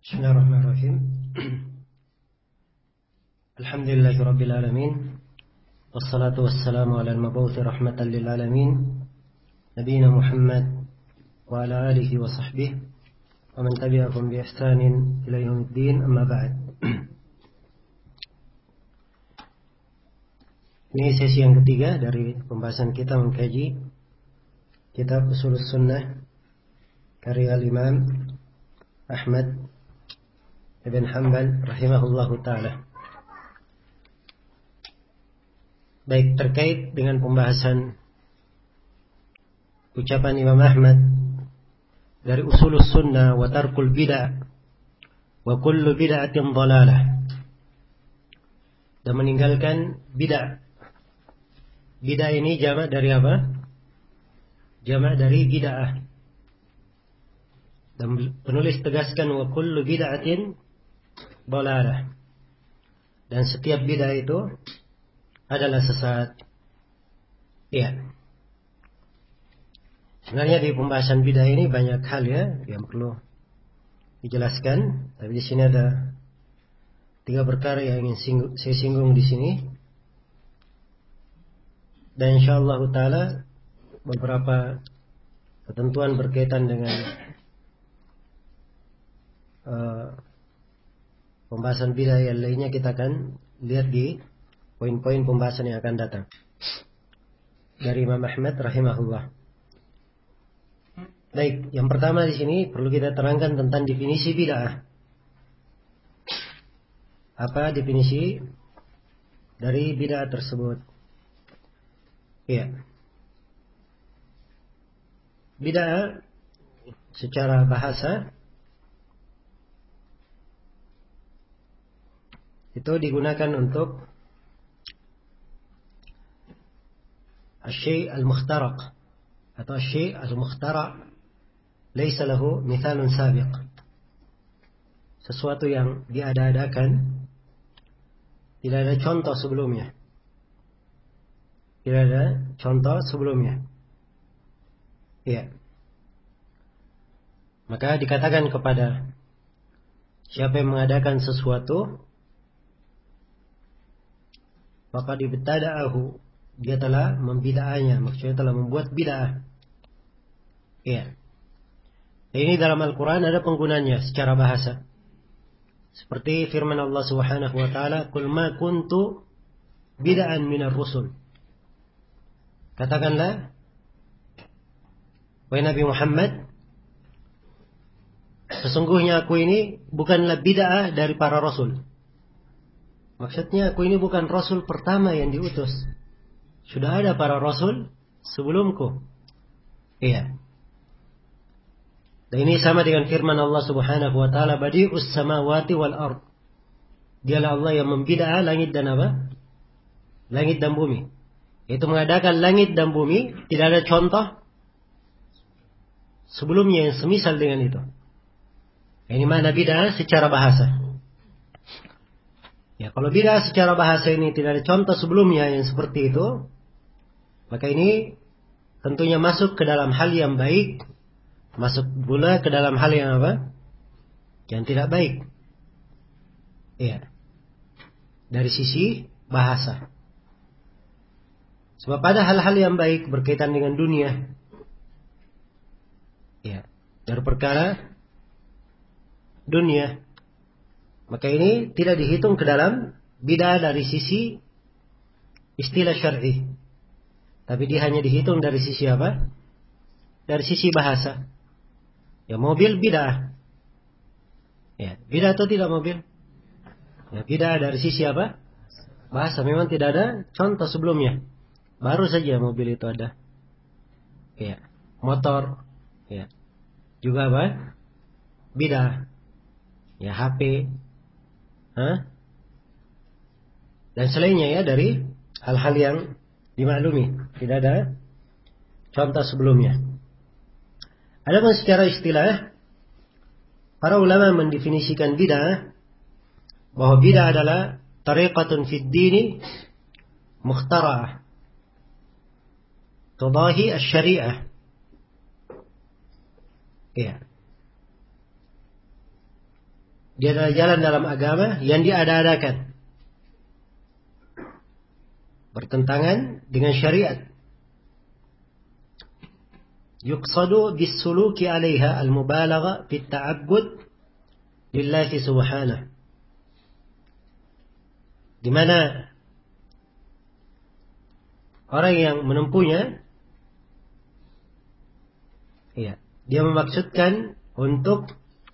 Bismillahirrahmanirrahim. Alhamdulillahi alamin. Wassalatu wassalamu ala al-mab'uthi rahmatan lil alamin. Nabiyina Muhammad wa ala alihi wa sahbihi wa man tabi'ahum bi ihsanin ila yaumiddin, amma ba'd. Ini sesi yang ketiga dari pembahasan kita mengkaji kitab Ushulus Sunnah karya Imam Ahmad Ibn Hanbal rahimahullahu ta'ala. Baik, terkait dengan pembahasan ucapan Imam Ahmad dari Ushulus Sunnah wa tarkul bid'ah wa kullu bid'atin dhalalah, dan meninggalkan bid'ah. Bid'ah ini jamak dari apa? Jamak dari bid'ah. Dan penulis tegaskan wa kullu bid'atin dhalalah, dan setiap bid'ah itu adalah sesat. Ya. Sebenarnya di pembahasan bid'ah ini banyak hal ya yang perlu dijelaskan, tapi di sini ada 3 perkara yang ingin saya singgung di sini. Dan insyaallah taala beberapa ketentuan berkaitan dengan pembahasan bid'ah yang lainnya kita akan lihat di poin-poin pembahasan yang akan datang dari Imam Ahmad rahimahullah. Baik, yang pertama di sini perlu kita terangkan tentang definisi bid'ah. Apa definisi dari bid'ah tersebut? Ya. Bid'ah secara bahasa itu digunakan untuk asy-syai' al-mukhtaraq atau asy-syai' al-mukhtara' laisa lahu mithalun sabiq. Sesuatu yang diada-adakan, tidak ada contoh sebelumnya. Tidak ada contoh sebelumnya. Ya. Maka dikatakan kepada siapa yang mengadakan sesuatu, maka dibtada'ahu, dia telah membid'ahnya, maksudnya telah membuat bid'ah. Ya. Ini dalam Al-Quran ada penggunanya secara bahasa. Seperti firman Allah Subhanahu wa taala, "Qul ma kuntu bid'an minar rusul." Katakanlah, wahai Nabi Muhammad, sesungguhnya aku ini bukanlah bid'ah dari para rasul. Maksudnya aku ini bukan rasul pertama yang diutus. Sudah ada para rasul sebelumku. Iya. Dan ini sama dengan firman Allah Subhanahu wa taala, "Badi'us samawati wal ard." Dialah Allah yang membid'ah langit dan apa? Langit dan bumi. Itu mengadakan langit dan bumi, tidak ada contoh sebelumnya yang semisal dengan itu. Ini makna bid'ah secara bahasa. Ya, kalau bid'ah secara bahasa ini tidak ada contoh sebelumnya yang seperti itu, maka ini tentunya masuk ke dalam hal yang baik, masuk pula ke dalam hal yang apa? Yang tidak baik. Iya. Dari sisi bahasa. Sebab pada hal-hal yang baik berkaitan dengan dunia, ya, dari perkara dunia, maka ini tidak dihitung ke dalam bid'ah dari sisi istilah syar'i. Tapi dia hanya dihitung dari sisi apa? Dari sisi bahasa. Ya, mobil bid'ah. Ya, bid'ah atau tidak mobil? Ya, bid'ah dari sisi apa? Bahasa. Memang tidak ada contoh sebelumnya. Baru saja mobil itu ada. Ya, motor. Ya. Juga apa? Bid'ah. Ya, HP. Dan selainnya ya dari hal-hal yang dimaklumi, tidak ada contoh sebelumnya. Adapun secara istilah, para ulama mendefinisikan bid'ah bahwa bid'ah adalah tariqatun fid dini mukhtara'ah tudahi asy-syari'ah. Ya. Dia adalah jalan dalam agama yang diada-adakan, bertentangan dengan syariat. Yuqsadu bis-suluki 'alaiha al-mubalagha fi at-ta'abbud lillahi subhanahu. Di mana orang yang menempuhnya, ya, dia memaksudkan untuk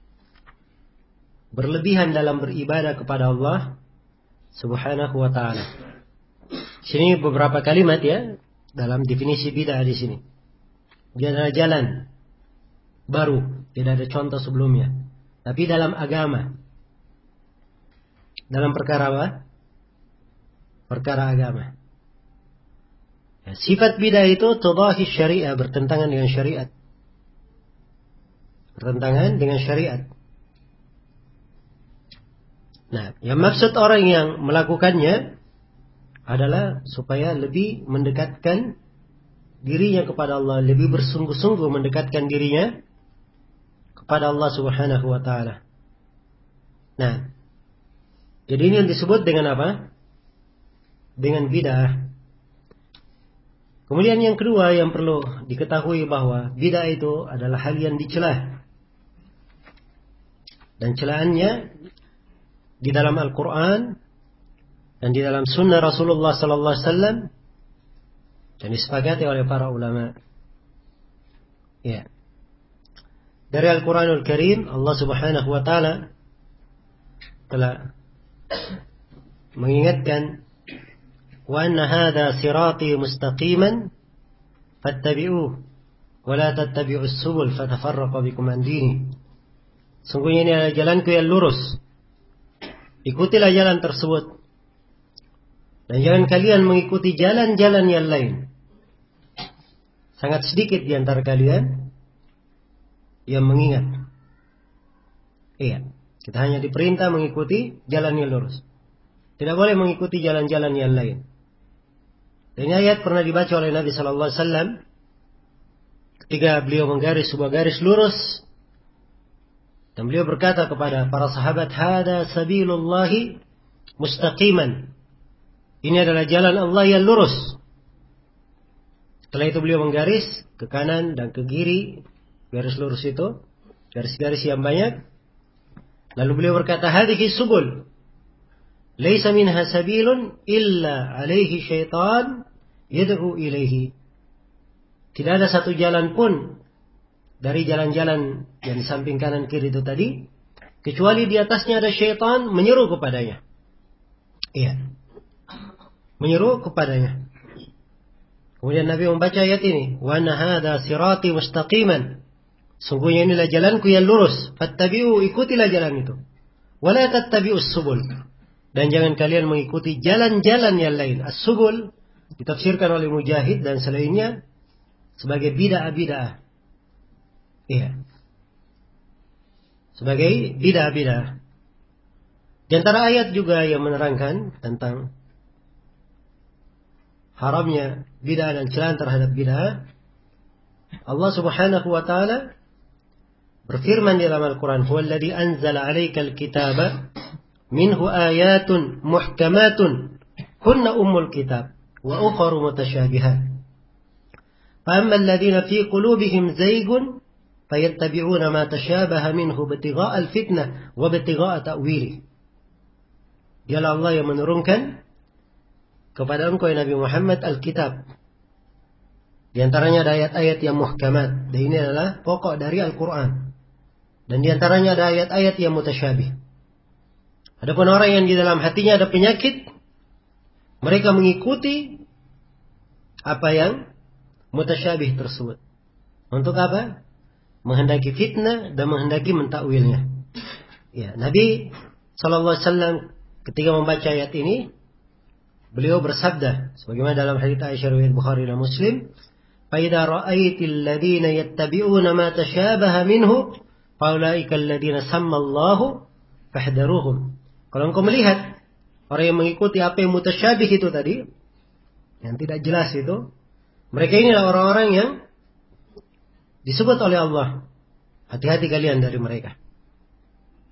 berlebihan dalam beribadah kepada Allah Subhanahu wa taala. Sini beberapa kalimat ya dalam definisi bid'ah di sini. Dia adalah jalan baru, tidak ada contoh sebelumnya. Tapi dalam agama, dalam perkara apa? Perkara agama. Ya, sifat bid'ah itu tudahi syariah, bertentangan dengan syariat. Bertentangan dengan syariat. Nah, yang maksud orang yang melakukannya adalah supaya lebih mendekatkan dirinya kepada Allah, lebih bersungguh-sungguh mendekatkan dirinya kepada Allah Subhanahu wa taala. Nah, jadi ini yang disebut dengan apa? Dengan bid'ah. Kemudian yang kedua yang perlu diketahui bahwa bid'ah itu adalah hal yang dicela. Dan celaannya di dalam Al-Quran dan di dalam Sunnah Rasulullah Sallallahu Alaihi Wasallam dan disepakati oleh para ulama. Ya. Dari Al-Quranul Karim, Allah Subhanahu Wa Taala telah mengingatkan, wa anna hadha sirati mustaqiman fattabi'uh wa la tattabi'us subul fatafarraqa bikum an dini. Sungguhnya ini adalah jalanku yang lurus, ikutilah jalan tersebut dan jangan kalian mengikuti jalan-jalan yang lain. Sangat sedikit di antara kalian yang mengingat. Iya, kita hanya diperintah mengikuti jalan yang lurus, tidak boleh mengikuti jalan-jalan yang lain. Dan ini ayat pernah dibaca oleh Nabi Sallallahu Alaihi Wasallam ketika beliau menggaris sebuah garis lurus. Dan beliau berkata kepada para sahabat, hada sabilullahi mustaqiman. Ini adalah jalan Allah yang lurus. Setelah itu beliau menggaris ke kanan dan ke kiri, garis lurus itu, garis-garis yang banyak. Lalu beliau berkata, hadhihi subul, laisa minha sabilun illa alaihi syaitan yad'u ilaihi. Tidak ada satu jalan pun dari jalan-jalan yang di samping kanan kiri itu tadi, kecuali di atasnya ada syaitan menyeru kepadanya. Iya, menyeru kepadanya. Kemudian Nabi membaca ayat ini, wa anna hadza sirati mustaqiman. Sungguhnya inilah jalanku yang lurus, fattabi'u, ikutilah jalan itu. Wa la tattabi'us subul. Dan jangan kalian mengikuti jalan-jalan yang lain. As-subul ditafsirkan oleh Mujahid dan selainnya sebagai bid'ah-bid'ah. Iya. Sebagai bid'ah-bid'ah. Di antara ayat juga yang menerangkan tentang haramnya bid'ah dan celaan terhadap bid'ah, Allah Subhanahu wa taala berfirman di dalam Al-Qur'an, "Huwallazi anzala 'alaikal kitaba minhu ayatun muhkamatun kunna ummul kitab wa ukharu mutasyabihat. Fa ammal ladzina fi qulubihim zaygun fayattabi'una ma tashabaha minhu ibtigha'a al-fitnah wa ibtigha'a ta'wilih." Dialah Allah yang menurunkan kepada engkau ya Nabi Muhammad Alkitab. Di antaranya ada ayat-ayat yang muhkamat. Dan ini adalah pokok dari Al-Quran. Dan di antaranya ada ayat-ayat yang mutasyabih. Adapun orang yang di dalam hatinya ada penyakit, mereka mengikuti apa yang mutasyabih tersebut. Untuk apa? Menghendaki fitnah dan menghendaki mentakwilnya. Ya, Nabi Sallallahu Alaihi Wasallam ketika membaca ayat ini, beliau bersabda, sebagaimana dalam hadits Aisyah riwayat Bukhari dan Muslim, "Faidza ra'aitil ladzina yattabi'una ma tashabaha minhu, faulaika alladziina sammallahu fahdharuhum." Kalau engkau melihat orang yang mengikuti apa yang mutasyabih itu tadi, yang tidak jelas itu, mereka inilah orang-orang yang disebut oleh Allah. Hati-hati kalian dari mereka.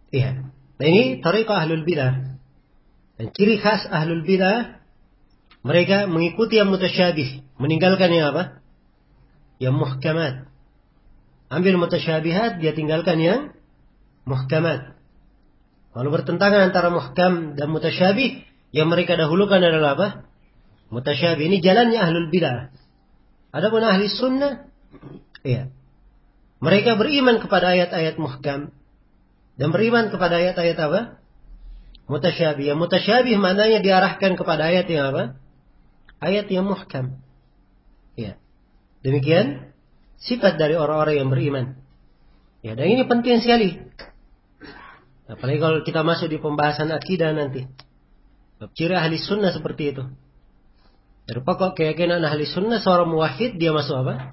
Iya. Nah ini tariqah ahlul bidah. Dan ciri khas ahlul bidah, mereka mengikuti yang mutasyabih, meninggalkan yang apa? Yang muhkamat. Ambil mutasyabihat, dia tinggalkan yang muhkamat. Kalau bertentangan antara muhkam dan mutasyabih, yang mereka dahulukan adalah apa? Mutasyabih. Ini jalannya ahlul bidah. Adapun ahli sunnah, iya, mereka beriman kepada ayat-ayat muhkam dan beriman kepada ayat-ayat apa? Mutasyabih. Yang mutasyabih maknanya diarahkan kepada ayat yang apa? Ayat yang muhkam. Ya. Demikian sifat dari orang-orang yang beriman. Ya, dan ini penting sekali. Apalagi kalau kita masuk di pembahasan akidah nanti. Ciri ahli sunnah seperti itu. Dari pokok keyakinan ahli sunnah, seorang muwahhid dia masuk apa?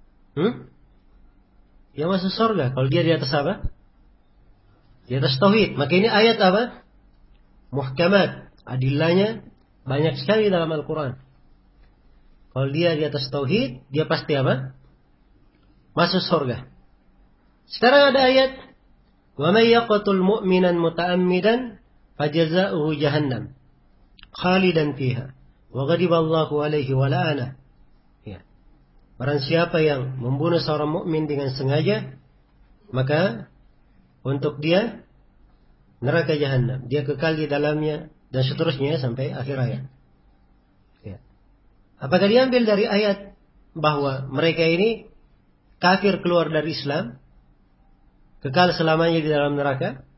Dia masuk surga. Kalau dia di atas apa? Di atas tauhid. Maka ini ayat apa? Muhkamat. Adillahnya banyak sekali dalam Al-Quran. Kalau dia di atas tauhid, dia pasti apa? Masuk surga. Sekarang ada ayat, wa may yaqtul mu'minan muta'ammidan fajaza'uhu jahannam khalidan fiha wa ghadiballahu alaihi wa la'ana. Ya. Barang siapa yang membunuh seorang mukmin dengan sengaja, maka untuk dia neraka jahannam, dia kekal di dalamnya dan seterusnya sampai akhir ayat. Ya. Apakah diambil dari ayat bahwa mereka ini kafir keluar dari Islam, kekal selamanya di dalam neraka?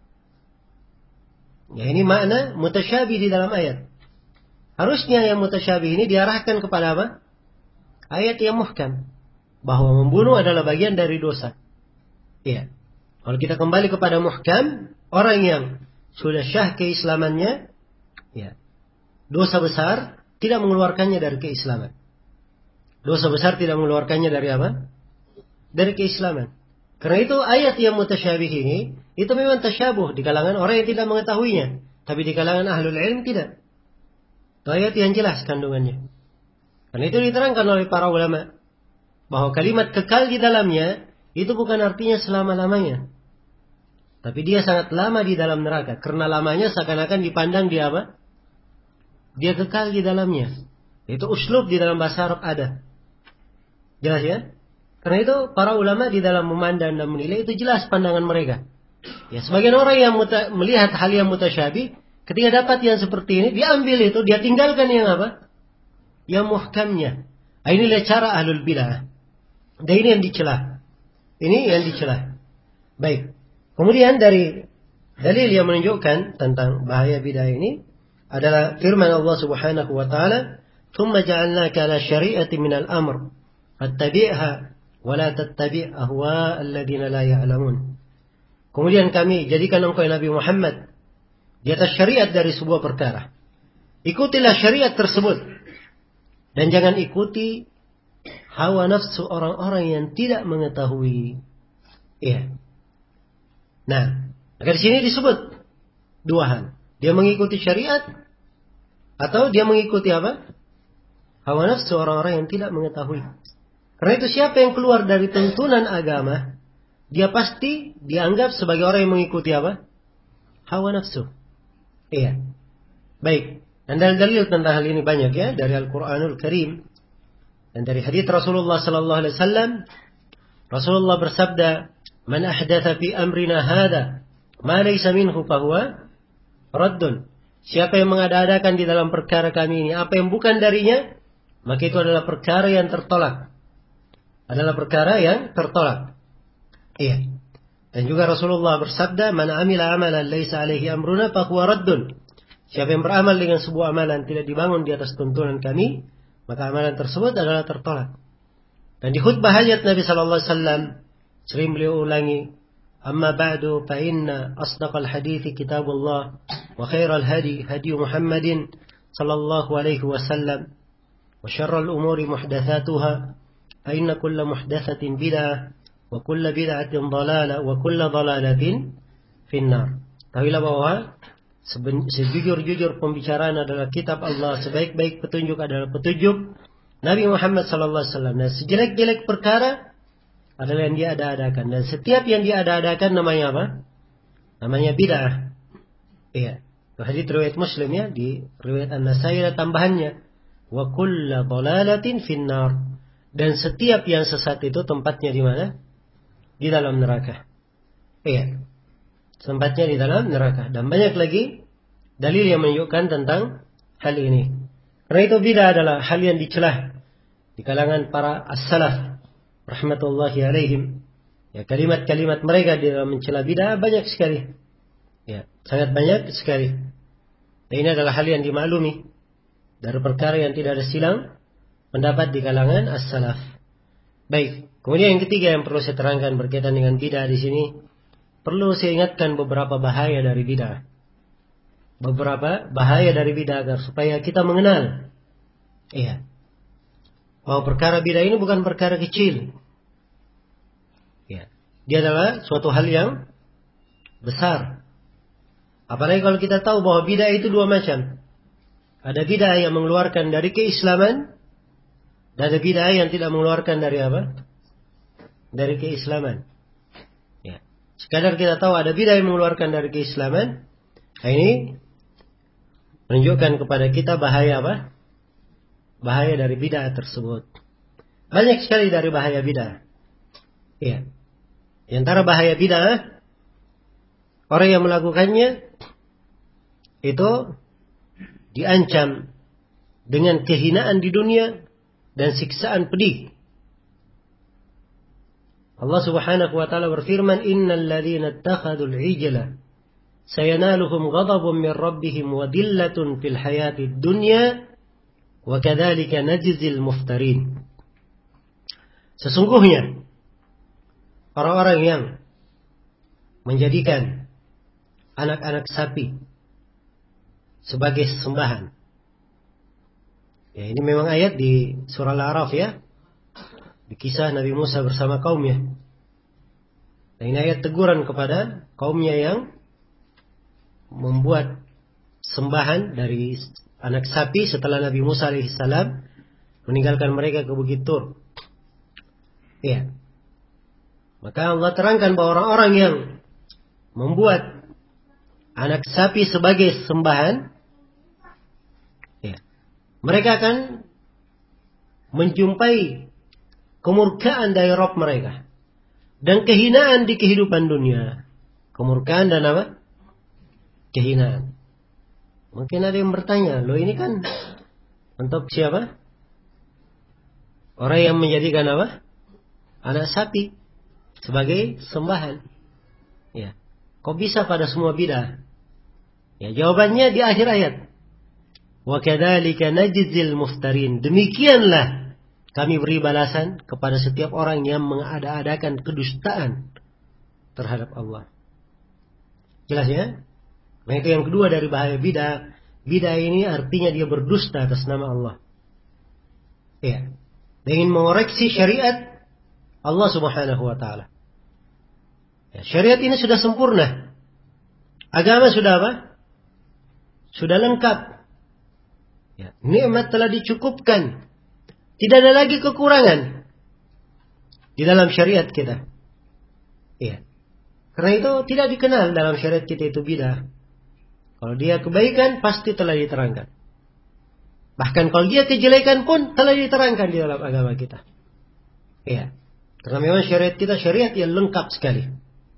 Ya, ini makna mutasyabih di dalam ayat. Harusnya yang mutasyabih ini diarahkan kepada apa? Ayat yang muhkam, bahwa membunuh adalah bagian dari dosa. Ya. Kalau kita kembali kepada muhkam, orang yang sudah syah keislamannya, ya, dosa besar tidak mengeluarkannya dari keislaman. Dosa besar tidak mengeluarkannya dari apa? Dari keislaman. Karena itu ayat yang mutasyabih ini, itu memang tasyabuh di kalangan orang yang tidak mengetahuinya. Tapi di kalangan ahlul ilm tidak. Itu ayat yang jelas kandungannya. Karena itu diterangkan oleh para ulama, bahwa kalimat kekal di dalamnya, itu bukan artinya selama-lamanya. Tapi dia sangat lama di dalam neraka. Karena lamanya seakan-akan dipandang dia apa? Dia kekal di dalamnya. Itu uslub di dalam bahasa Arab ada. Jelas ya? Karena itu para ulama di dalam memandang dan menilai itu jelas pandangan mereka. Ya, sebagian orang yang melihat hal yang mutasyabih, ketika dapat yang seperti ini, dia ambil itu, dia tinggalkan yang apa? Yang muhkamnya. Inilah cara ahlul bidah. Dan ini yang dicela. Ini yang dicela. Baik. Kemudian dari dalil yang menunjukkan tentang bahaya bidah ini adalah firman Allah Subhanahu wa taala, "Tsumma ja'alnaka 'ala syari'atin minal amr, fattabi'ha wa la tattabi' ahwa'al ladzina la ya'lamun." Kemudian kami jadikan engkau Nabi Muhammad di atas syariat dari sebuah perkara. Ikutilah syariat tersebut dan jangan ikuti hawa nafsu orang-orang yang tidak mengetahui. Iya. Nah, maka di sini disebut dua hal. Dia mengikuti syariat atau dia mengikuti apa? Hawa nafsu orang-orang yang tidak mengetahui. Karena itu siapa yang keluar dari tuntunan agama, dia pasti dianggap sebagai orang yang mengikuti apa? Hawa nafsu. Iya. Baik. Dan dalil tentang hal ini banyak ya, dari Al-Qur'anul Karim dan dari hadits Rasulullah sallallahu alaihi wasallam. Rasulullah bersabda, "Man ahdatha fi amrina hadza ma laysa minhu fahuwa raddun." Siapa yang mengada-adakan di dalam perkara kami ini apa yang bukan darinya, maka itu adalah perkara yang tertolak. Adalah perkara yang tertolak. Iya. Dan juga Rasulullah bersabda, "Man amila amalan laysa alaihi amruna fahuwa raddun." Siapa yang beramal dengan sebuah amalan tidak dibangun di atas tuntunan kami, maka amalan tersebut adalah tertolak. Dan di khutbah hajat Nabi sallallahu alaihi wasallam sering beliau ulangi, "Amma ba'du fa inna asdaqal hadithi kitabullah wa khairal hadi hadi Muhammadin sallallahu alaihi wasallam wa syarral umuri muhdatsatuha fa inna kulla muhdatsatin bid'ah wa kulla bid'atin dhalalah wa kulla dhalalatin finnar." Tahuilah bahwa sejujur-jujur pembicaraan adalah kitab Allah, sebaik-baik petunjuk adalah petunjuk Nabi Muhammad sallallahu alaihi wasallam, dan sejelek-jelek perkara adalah yang dia ada-adakan. Dan setiap yang dia ada-adakan namanya apa? namanya bid'ah. Iya. Hadits riwayat Muslim ya, di riwayat An-Nasai ada tambahannya, wa kullu dhalalatin finnar. Dan setiap yang sesat itu tempatnya di mana? Di dalam neraka. Iya. Tempatnya di dalam neraka. Dan banyak lagi dalil yang menunjukkan tentang hal ini. Karena itu bid'ah adalah hal yang dicelah di kalangan para as-salaf rahmatullahi alaihim. Ya, kalimat-kalimat mereka di dalam mencela bid'ah banyak sekali. Ya, sangat banyak sekali. Dan ini adalah hal yang dimaklumi dari perkara yang tidak ada silang pendapat di kalangan as-salaf. Baik, kemudian yang ketiga yang perlu saya terangkan berkaitan dengan bid'ah di sini, perlu saya ingatkan beberapa bahaya dari bid'ah. Beberapa bahaya dari bid'ah agar supaya kita mengenal, iya, bahwa perkara bid'ah ini bukan perkara kecil. Ya, dia adalah suatu hal yang besar. Apalagi kalau kita tahu bahwa bid'ah itu dua macam. Ada bid'ah yang mengeluarkan dari keislaman, dan ada bid'ah yang tidak mengeluarkan dari apa? Dari keislaman. Ya. Sekadar kita tahu ada bid'ah yang mengeluarkan dari keislaman, nah ini menunjukkan kepada kita bahaya apa? Bahaya dari bid'ah tersebut. Banyak sekali dari bahaya bid'ah. Ya. Di antara bahaya bid'ah, orang yang melakukannya itu diancam dengan kehinaan di dunia dan siksaan pedih. Allah Subhanahu wa taala berfirman, "Innal ladzina ittakhadul ijla sayanaluhum ghadabun min rabbihim wa dillatun fil hayatid dunya wa kadzalika najzil muftarin." Sesungguhnya orang-orang yang menjadikan anak-anak sapi sebagai sesembahan. Ya, ini memang ayat di surah Al-A'raf ya. Di kisah Nabi Musa bersama kaumnya. Nah, ini ayat teguran kepada kaumnya yang membuat sembahan dari anak sapi setelah Nabi Musa alaihissalam meninggalkan mereka ke Bukit Tur. Ya. Maka Allah terangkan bahwa orang-orang yang membuat anak sapi sebagai sembahan, ya, mereka akan menjumpai kemurkaan dari Rabb mereka dan kehinaan di kehidupan dunia. Kemurkaan dan apa? Kehinaan. Mungkin ada yang bertanya, loh ini kan untuk siapa? Orang yang menjadikan apa? Anak sapi sebagai sembahan. Ya. Kok bisa pada semua bid'ah? Ya, jawabannya di akhir ayat. Wa kadzalika najzil muftarin. Demikianlah kami beri balasan kepada setiap orang yang mengada-adakan kedustaan terhadap Allah. Jelas ya? Nah, itu yang kedua dari bahaya bid'ah. Bid'ah ini artinya dia berdusta atas nama Allah. Ya. Dia ingin mengoreksi syariat Allah Subhanahu wa taala. Ya, syariat ini sudah sempurna. Agama sudah apa? Sudah lengkap. Ya, nikmat telah dicukupkan. Tidak ada lagi kekurangan di dalam syariat kita. Ya. Karena itu tidak dikenal dalam syariat kita itu bid'ah. Kalau dia kebaikan pasti telah diterangkan. Bahkan kalau dia kejelekan pun telah diterangkan di dalam agama kita. Ya. Karena memang syariat kita syariat yang lengkap sekali.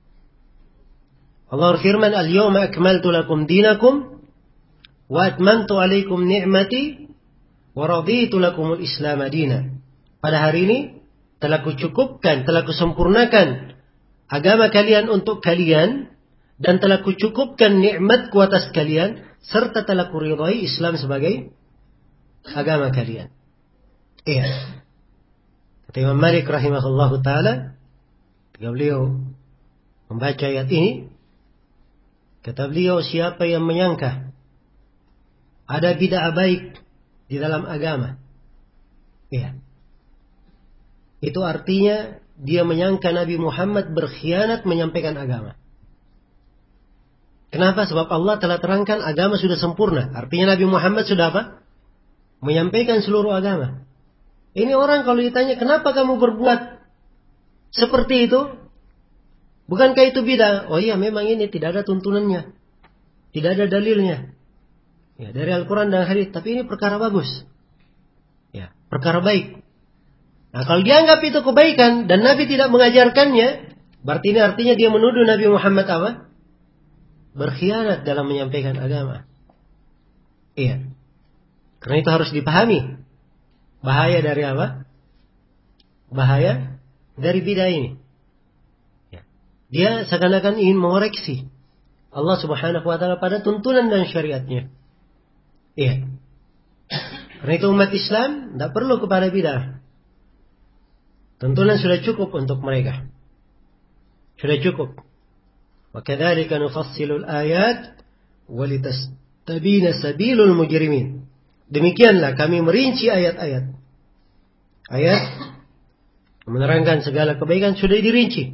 Allah berfirman, "Al-yawma akmaltu lakum dinakum wa atmamtu alaikum ni'mati wa raditu lakumul Islam madina." Pada hari ini telah kucukupkan, telah kusempurnakan agama kalian untuk kalian dan telah kucukupkan nikmatku atas kalian serta telah kuridhai Islam sebagai agama kalian. Iya. Kata Imam Malik rahimahullahu taala, ketika beliau membaca ayat ini, kata beliau, siapa yang menyangka ada bid'ah baik di dalam agama, iya, itu artinya dia menyangka Nabi Muhammad berkhianat menyampaikan agama. Kenapa? Sebab Allah telah terangkan agama sudah sempurna. Artinya Nabi Muhammad sudah apa? Menyampaikan seluruh agama. Ini orang kalau ditanya, kenapa kamu berbuat seperti itu? Bukankah itu bid'ah? Oh iya, memang ini tidak ada tuntunannya. Tidak ada dalilnya. Ya, dari Al-Quran dan hadits, tapi ini perkara bagus. Ya, perkara baik. Nah, kalau dianggap itu kebaikan dan Nabi tidak mengajarkannya, berarti ini artinya dia menuduh Nabi Muhammad apa? Berkhianat dalam menyampaikan agama. Iya. Karena itu harus dipahami. Bahaya dari apa? Bahaya dari bid'ah ini. Ya. Dia seakan-akan ingin mengoreksi Allah Subhanahu wa ta'ala pada tuntunan dan syariatnya. Iya. Karena itu umat Islam tidak perlu kepada bid'ah. Tuntunan sudah cukup untuk mereka. Sudah cukup. Wa kadzalika nufassilul ayat wa litastabina sabilul mujrimin. Demikianlah kami merinci ayat-ayat. Ayat menerangkan segala kebaikan sudah dirinci.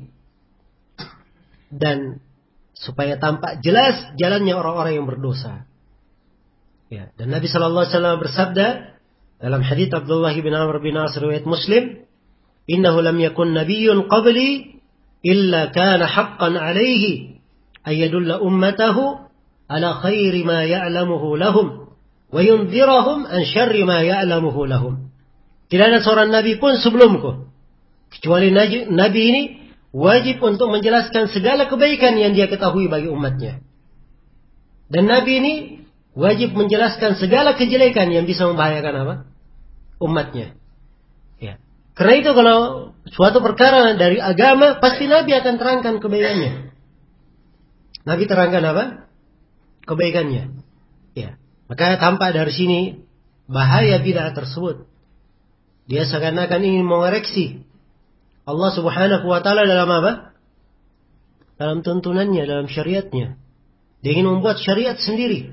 Dan supaya tampak jelas jalannya orang-orang yang berdosa. Ya, dan Nabi sallallahu alaihi wasallam bersabda dalam hadits Abdullah bin Amr bin As riwayat Muslim, "Innahu lam yakun nabiyyun qabli illa kana haqqan 'alaihi ay yadulla ummatahu ala khairi ma ya'lamuhu lahum wa yunzirahum an syarri ma ya'lamuhu lahum." Tidak ada seorang nabi pun sebelumku kecuali nabi ini wajib untuk menjelaskan segala kebaikan yang dia ketahui bagi umatnya. Dan nabi ini wajib menjelaskan segala kejelekan yang bisa membahayakan apa? Umatnya. Ya. Karena itu kalau suatu perkara dari agama, pasti Nabi akan terangkan kebaikannya. Nabi terangkan apa? Kebaikannya. Ya. Maka tampak dari sini bahaya bid'ah tersebut. Dia seakan-akan ingin mengoreksi Allah Subhanahu wa ta'ala dalam apa? Dalam tuntunannya, dalam syariatnya. Dia ingin membuat syariat sendiri.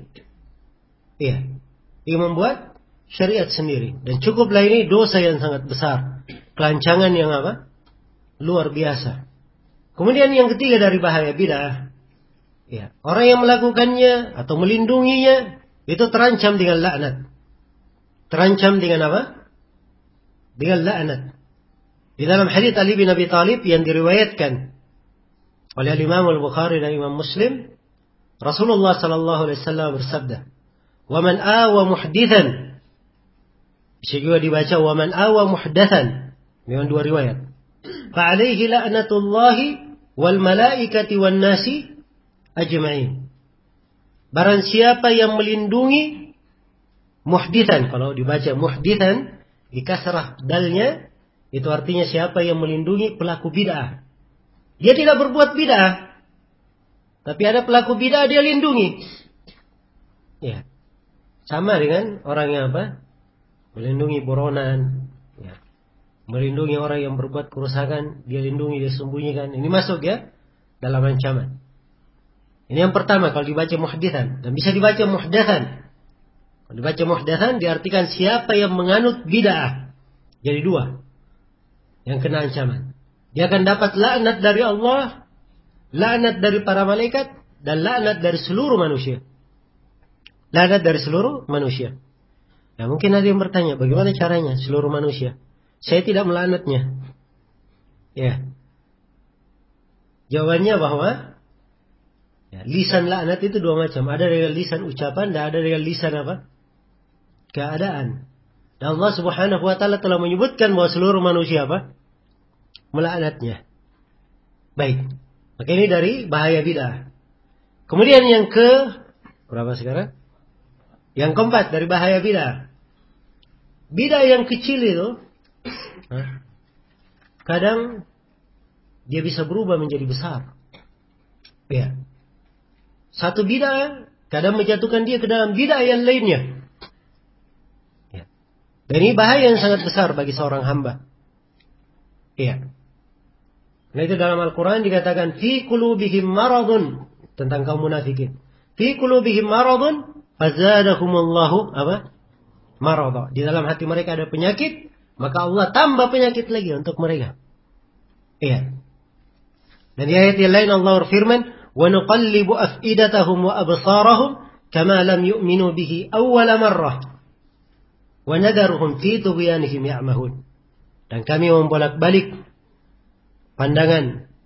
Iya. Dia membuat syariat sendiri. Dan cukuplah ini dosa yang sangat besar. Kelancangan yang apa? Luar biasa. Kemudian yang ketiga dari bahaya bid'ah. Ya. Orang yang melakukannya atau melindunginya itu terancam dengan laknat. Terancam dengan apa? Dengan laknat. Di dalam hadits Ali bin Abi Thalib yang diriwayatkan oleh Imam Al-Bukhari dan Imam Muslim, Rasulullah sallallahu alaihi wasallam bersabda, "Wa man awa muhdithan." Bisa juga dibaca wa man awa muhdatsan. Memang dua riwayat. Fa alaihi la'natullahi wal malaikati wan nasi ajma'in. Barang siapa yang melindungi muhdithan, kalau dibaca muhdithan di kasrah dalnya, itu artinya siapa yang melindungi pelaku bid'ah. Dia tidak berbuat bid'ah, tapi ada pelaku bid'ah dia lindungi. Ya. Sama dengan orang yang apa? Melindungi buronan, ya. Melindungi orang yang berbuat kerusakan, dia lindungi, dia sembunyikan. Ini masuk ya dalam ancaman. Ini yang pertama kalau dibaca muhditsan, dan bisa dibaca muhdatsan. Kalau dibaca muhdatsan diartikan siapa yang menganut bid'ah. Jadi dua yang kena ancaman. Dia akan dapat laknat dari Allah, laknat dari para malaikat, dan laknat dari seluruh manusia. Laknat dari seluruh manusia. Nah, mungkin ada yang bertanya, bagaimana caranya seluruh manusia? Saya tidak melaknatnya. Ya. Jawabannya bahwa ya, lisan laknat itu dua macam. Ada dengan lisan ucapan dan ada dengan lisan apa? Keadaan. Dan Allah Subhanahu wa ta'ala telah menyebutkan bahwa seluruh manusia apa? Melaknatnya. Baik. Maka ini dari bahaya bid'ah. Kemudian yang berapa sekarang? Yang keempat dari bahaya bid'ah. Bid'ah yang kecil itu kadang dia bisa berubah menjadi besar. Ya. Satu bid'ah kadang menjatuhkan dia ke dalam bid'ah yang lainnya. Ya. Dan ini bahaya yang sangat besar bagi seorang hamba. Iya. Nah itu dalam Al-Quran dikatakan fi qulubihim maradun, tentang kaum munafikin. Fi qulubihim maradun fazadahumullahu apa? Marada. Di dalam hati mereka ada penyakit, maka Allah tambah penyakit lagi untuk mereka. Iya. Dan di ayat yang lain Allah berfirman, "Wa nuqallibu afidatahum wa absarahum kama lam yu'minu bihi awwala marrah wa nadharuhum fi tughyanihim ya'mahun." Dan kami membolak-balik pandangan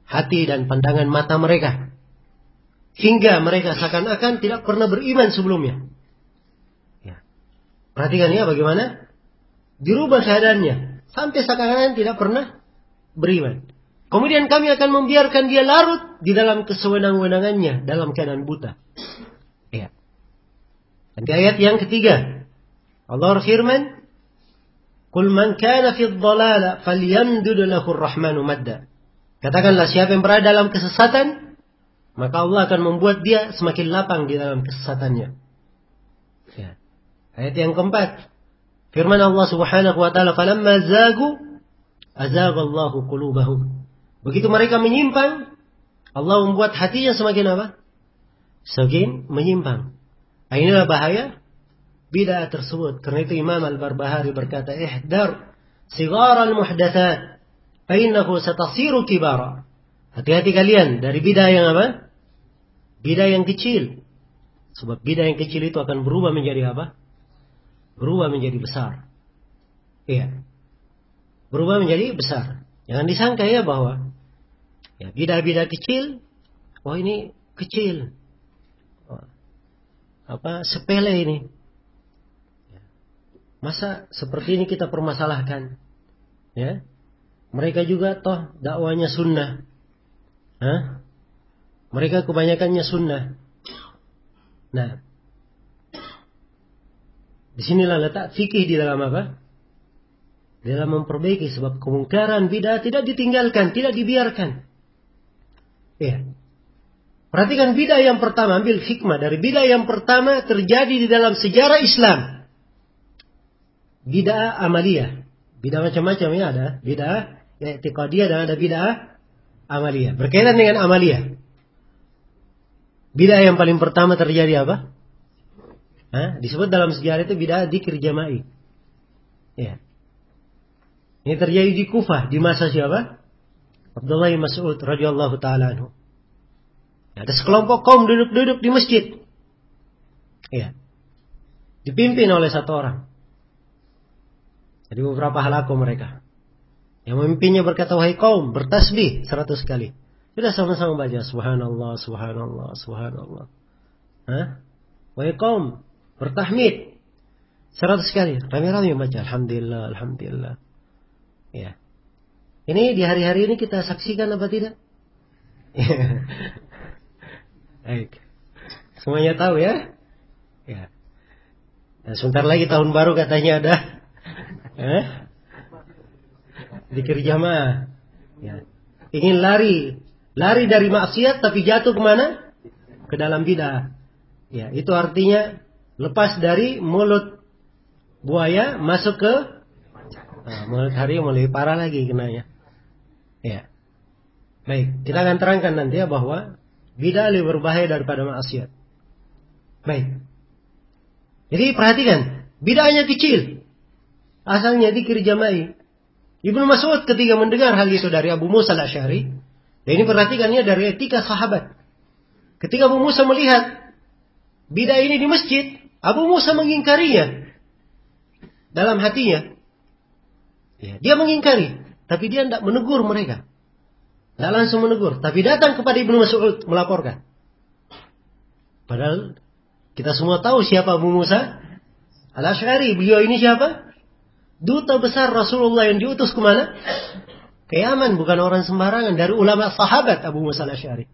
hati dan pandangan mata mereka. Hingga mereka seakan-akan tidak pernah beriman sebelumnya. Ya. Perhatikan ya bagaimana dirubah keadaannya. Sampai seakan-akan tidak pernah beriman. Kemudian kami akan membiarkan dia larut di dalam kesewenang-wenangannya dalam keadaan buta. Ya. Dan di ayat yang ketiga, Allah berfirman, "Qul man kana fi dhalala falyamdud lahu ar-rahmanu madda." Katakanlah siapa yang berada dalam kesesatan, maka Allah akan membuat dia semakin lapang di dalam kesesatannya. Ya. Ayat yang keempat, firman Allah Subhanahu wa taala, "Falamma zagu azaghallahu qulubahum." Begitu mereka menyimpang, Allah membuat hatinya semakin apa? Semakin menyimpang. Inilah bahaya bid'ah tersebut. Karena itu Imam Al-Barbahari berkata, "Ihdar sigaral muhdatsat, fa innahu satasiru kibara." Hati-hati kalian dari bid'ah yang apa? Bid'ah yang kecil. Sebab bid'ah yang kecil itu akan berubah menjadi apa? Berubah menjadi besar. Iya. Berubah menjadi besar. Jangan disangka ya bahwa ya, bid'ah-bid'ah kecil, oh ini kecil. Apa sepele ini? Masa seperti ini kita permasalahkan? Ya. Mereka juga toh dakwanya sunnah. Hah? Mereka kebanyakannya sunnah. Nah, disinilah letak fikih di dalam apa? Dalam memperbaiki, sebab kemungkaran bid'ah tidak ditinggalkan, tidak dibiarkan. Ya. Perhatikan bid'ah yang pertama, ambil hikmah dari bid'ah yang pertama terjadi di dalam sejarah Islam. Bid'ah amaliyah. Bid'ah macam-macam ya, ada bid'ah i'tiqadiyah dan ada bid'ah amaliyah. Berkaitan dengan amaliyah. Bid'ah yang paling pertama terjadi apa? Disebut dalam sejarah itu bid'ah dzikir jama'i. Ya. Ini terjadi di Kufah di masa siapa? Abdullah bin Mas'ud radhiyallahu taala anhu. Ada sekelompok kaum duduk-duduk di masjid. Ya. Dipimpin oleh satu orang. Jadi beberapa halakoh mereka. Yang memimpinnya berkata, "Wahai kaum, bertasbih 100 kali." Sudah sama-sama baca subhanallah, subhanallah, subhanallah. Wahai kaum, bertahmid 100 kali. Rame-rame baca alhamdulillah, alhamdulillah. Ya. Ini di hari-hari ini kita saksikan apa tidak? Baik. Semuanya tahu ya? Ya. Nah, sebentar lagi tahun baru katanya ada zikir jamaah. Ya. Ingin lari dari maksiat tapi jatuh kemana? Ke dalam bid'ah. Ya, itu artinya lepas dari mulut buaya masuk ke mulut harimau, lebih parah lagi kenanya. Ya. Baik, kita akan terangkan nanti ya bahwa bid'ah lebih berbahaya daripada maksiat. Baik. Jadi perhatikan, bid'ahnya kecil. Asalnya dzikir jama'i. Ibnu Mas'ud ketika mendengar hal itu dari Abu Musa al-Asy'ari, dan ini perhatikannya dari etika sahabat. Ketika Abu Musa melihat bid'ah ini di masjid, Abu Musa mengingkarinya dalam hatinya. Ya, dia mengingkari, tapi dia tidak menegur mereka. Tidak langsung menegur, tapi datang kepada Ibnu Mas'ud melaporkan. Padahal kita semua tahu siapa Abu Musa al-Asy'ari. Beliau ini siapa? Duta besar Rasulullah yang diutus kemana? Ke Yaman, bukan orang sembarangan. Dari ulama sahabat Abu Musa al-Asy'ari.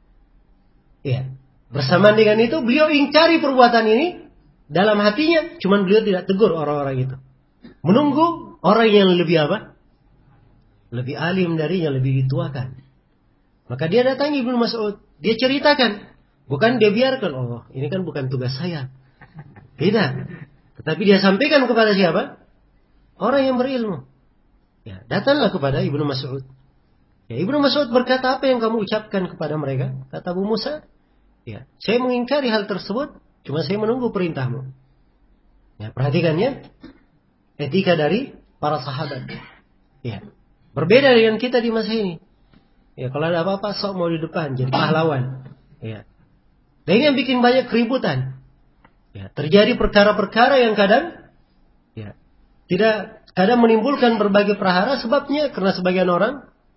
Iya. Bersamaan dengan itu beliau ingkari perbuatan ini dalam hatinya, cuman beliau tidak tegur orang-orang itu. Menunggu orang yang lebih apa? Lebih alim darinya, lebih dituakan. Maka dia datangi Ibnu Mas'ud. Dia ceritakan. Bukan dia biarkan. Oh, ini kan bukan tugas saya. Tidak. Tetapi dia sampaikan kepada siapa? Orang yang berilmu. Ya, datanglah kepada Ibnu Mas'ud. Ya, Ibnu Mas'ud berkata, "Apa yang kamu ucapkan kepada mereka?" Kata Abu Musa, "Ya, saya mengingkari hal tersebut, cuma saya menunggu perintahmu." Ya, perhatikan ya. Etika dari para sahabat. Ya. Berbeda dengan kita di masa ini. Ya, kalau ada apa-apa sok mau di depan jadi pahlawan. Ya. Dan ini yang bikin banyak keributan. Ya, terjadi perkara-perkara yang kadang tidak kadang menimbulkan berbagai prahara, sebabnya karena sebagian orang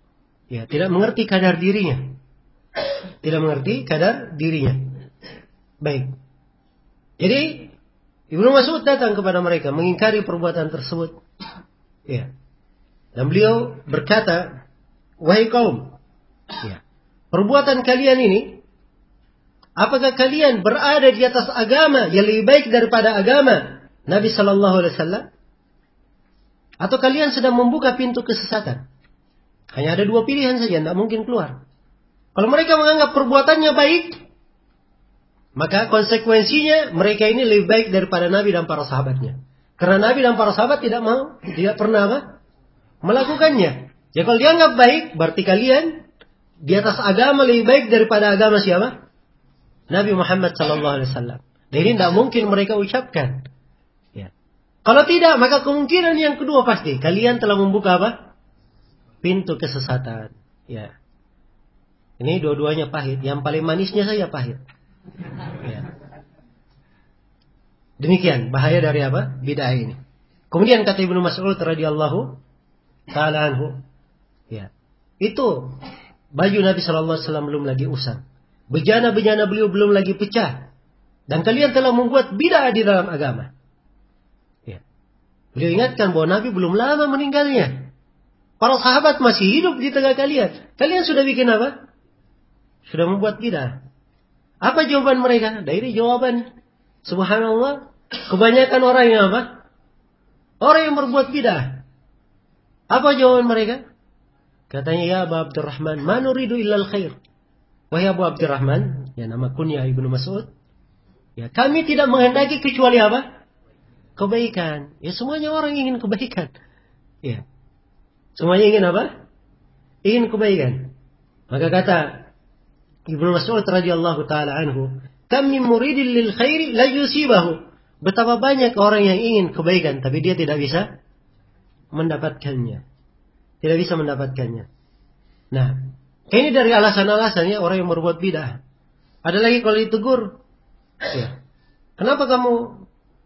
Ya, tidak mengerti kadar dirinya. Tidak mengerti kadar dirinya. Baik. Jadi Ibnu Mas'ud datang kepada mereka mengingkari perbuatan tersebut. Ya. Dan beliau berkata, wahai kaum, ya, perbuatan kalian ini, apakah kalian berada di atas agama yang lebih baik daripada agama Nabi Sallallahu Alaihi Wasallam? Atau kalian sedang membuka pintu kesesatan? Hanya ada dua pilihan saja, tidak mungkin keluar. Kalau mereka menganggap perbuatannya baik, maka konsekuensinya mereka ini lebih baik daripada Nabi dan para sahabatnya. Karena Nabi dan para sahabat tidak pernah melakukannya. Ya kalau dianggap baik, berarti kalian di atas agama lebih baik daripada agama siapa? Nabi Muhammad Sallallahu Alaihi Wasallam. Dan ini tidak mungkin mereka ucapkan. Ya. Kalau tidak, maka kemungkinan yang kedua pasti kalian telah membuka apa? Pintu kesesatan. Ya. Ini dua-duanya pahit. Yang paling manisnya saja pahit. Ya. Demikian bahaya dari apa? Bid'ah ini. Kemudian kata Ibnu Mas'ud radhiyallahu ta'ala anhu, ya. Itu baju Nabi sallallahu alaihi wasallam belum lagi usang. Bejana-bejana beliau belum lagi pecah. Dan kalian telah membuat bid'ah di dalam agama. Ya. Beliau ingatkan bahwa Nabi belum lama meninggalnya. Para sahabat masih hidup di tengah kalian. Kalian sudah bikin apa? Sudah membuat bid'ah. Apa jawaban mereka? Dari jawaban, subhanallah, kebanyakan orang yang apa? Orang yang berbuat bid'ah. Apa jawaban mereka? Katanya, ya Abu Abdurrahman, ma nuridu illal khair. Wahai Abu Abdurrahman, ya nama kunyah Ibnu Mas'ud, ya kami tidak menghendaki kecuali apa? Kebaikan. Ya semuanya orang ingin kebaikan. Ya. Semuanya ingin apa? Ingin kebaikan. Maka kata Ibnu Mas'ud radhiyallahu taala anhu, "Kam min muridin lil khairi la yusibahu." Betapa banyak orang yang ingin kebaikan tapi dia tidak bisa mendapatkannya. Tidak bisa mendapatkannya. Nah, ini dari alasan-alasannya orang yang berbuat bid'ah. Ada lagi kalau ditegur, ya. Kenapa kamu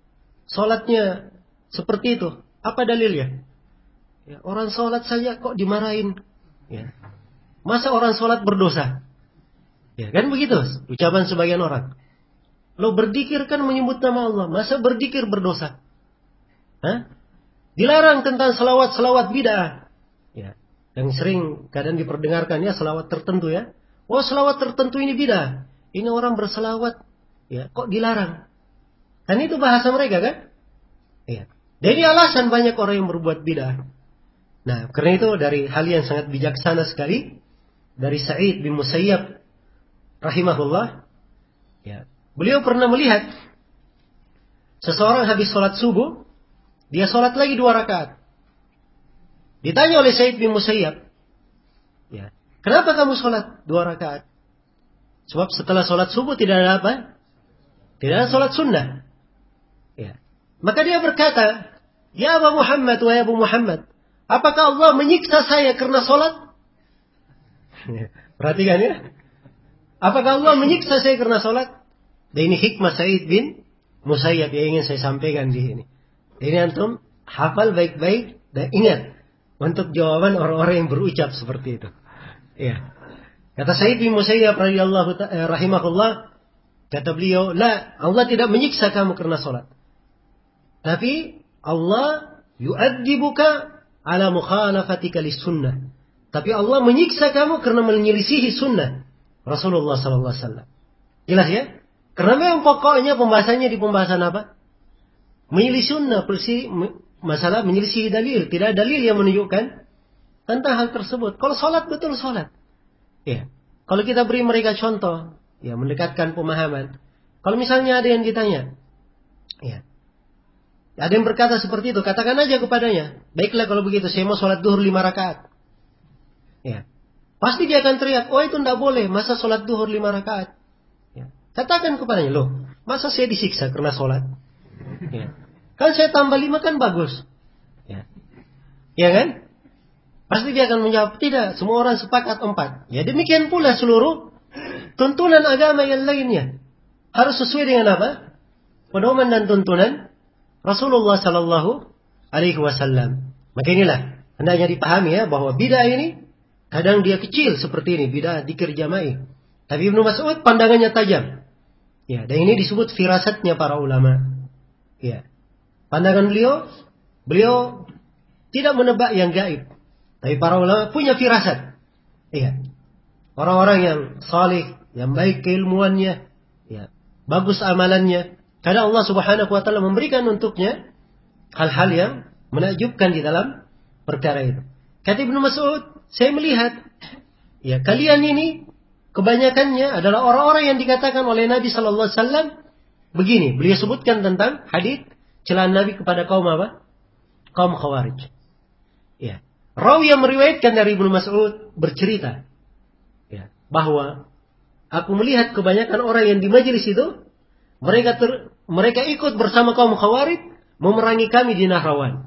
sholatnya seperti itu? Apa dalilnya? Ya, orang sholat saja kok dimarahin. Ya. Masa orang sholat berdosa? Ya kan begitu ucapan sebagian orang. Lo berzikir kan menyebut nama Allah. Masa berzikir berdosa? Hah? Dilarang tentang selawat-selawat bid'ah. Ya. Yang sering kadang diperdengarkan ya selawat tertentu ya. Oh selawat tertentu ini bid'ah. Ini orang berselawat. Ya, kok dilarang? Kan itu bahasa mereka kan? Ya. Jadi alasan banyak orang yang berbuat bid'ah. Nah, karena itu dari hal yang sangat bijaksana sekali dari Sa'id bin Musayyab rahimahullah, ya, beliau pernah melihat seseorang habis sholat subuh, dia sholat lagi 2 rakaat. Ditanya oleh Sa'id bin Musayyab, ya, kenapa kamu sholat 2 rakaat? Sebab setelah sholat subuh tidak ada apa? Tidak ada sholat sunnah. Ya. Maka dia berkata, ya Abu Muhammad, wahai Abu Muhammad, apakah Allah menyiksa saya karena sholat? Perhatikan ya. Apakah Allah menyiksa saya karena sholat? Dan ini hikmah Sa'id bin Musayyab yang ingin saya sampaikan di sini. Ini antum hafal baik-baik dan ingat untuk jawaban orang-orang yang berucap seperti itu. Ya. Kata Sa'id bin Musayyab rahimahullah, kata beliau, la, Allah tidak menyiksa kamu karena sholat. Tapi Allah yu'adzibuka ala mukhalafatika lis-sunnah. Tapi Allah menyiksa kamu karena menyelisihi sunnah Rasulullah sallallahu alaihi wasallam. Jelas ya? Karena memang pokoknya pembahasannya di pembahasan apa? Menyelisih sunnah, masalah menyelisih dalil. Tidak ada dalil yang menunjukkan tentang hal tersebut. Kalau sholat betul sholat. Ya. Kalau kita beri mereka contoh, ya mendekatkan pemahaman. Kalau misalnya ada yang ditanya, ya, ada yang berkata seperti itu, katakan aja kepadanya, baiklah kalau begitu, saya mau sholat duhur 5 rakaat. Ya. Pasti dia akan teriak, oh itu tidak boleh, masa sholat duhur 5 rakaat. Ya. Katakan kepadanya, loh, masa saya disiksa karena sholat? Ya. Kan saya tambah 5 kan bagus. Ya. Ya kan? Pasti dia akan menjawab, tidak, semua orang sepakat 4. Ya demikian pula seluruh tuntunan agama yang lainnya. Harus sesuai dengan apa? Pedoman dan tuntunan Rasulullah sallallahu alaihi wasallam. Maka inilah hendaknya dipahami ya bahwa bid'ah ini Kadang dia kecil seperti ini, bid'ah dzikir jama'i. Tapi Ibnu Mas'ud pandangannya tajam. Ya, dan ini disebut firasatnya para ulama. Ya. Pandangan beliau tidak menebak yang gaib. Tapi para ulama punya firasat. Iya. Orang-orang yang salih, yang baik keilmuannya, ya, bagus amalannya. Karena Allah Subhanahu wa taala memberikan untuknya hal-hal yang menakjubkan di dalam perkara itu. Kata Ibnu Mas'ud, saya melihat, ya, kalian ini kebanyakannya adalah orang-orang yang dikatakan oleh Nabi sallallahu alaihi wasallam begini. Beliau sebutkan tentang hadis celaan Nabi kepada kaum apa? Kaum Khawarij. Ya. Rawi yang meriwayatkan dari Ibnu Mas'ud bercerita, ya, bahwa aku melihat kebanyakan orang yang di majelis itu mereka ikut bersama kaum Khawarij memerangi kami di Nahrawan.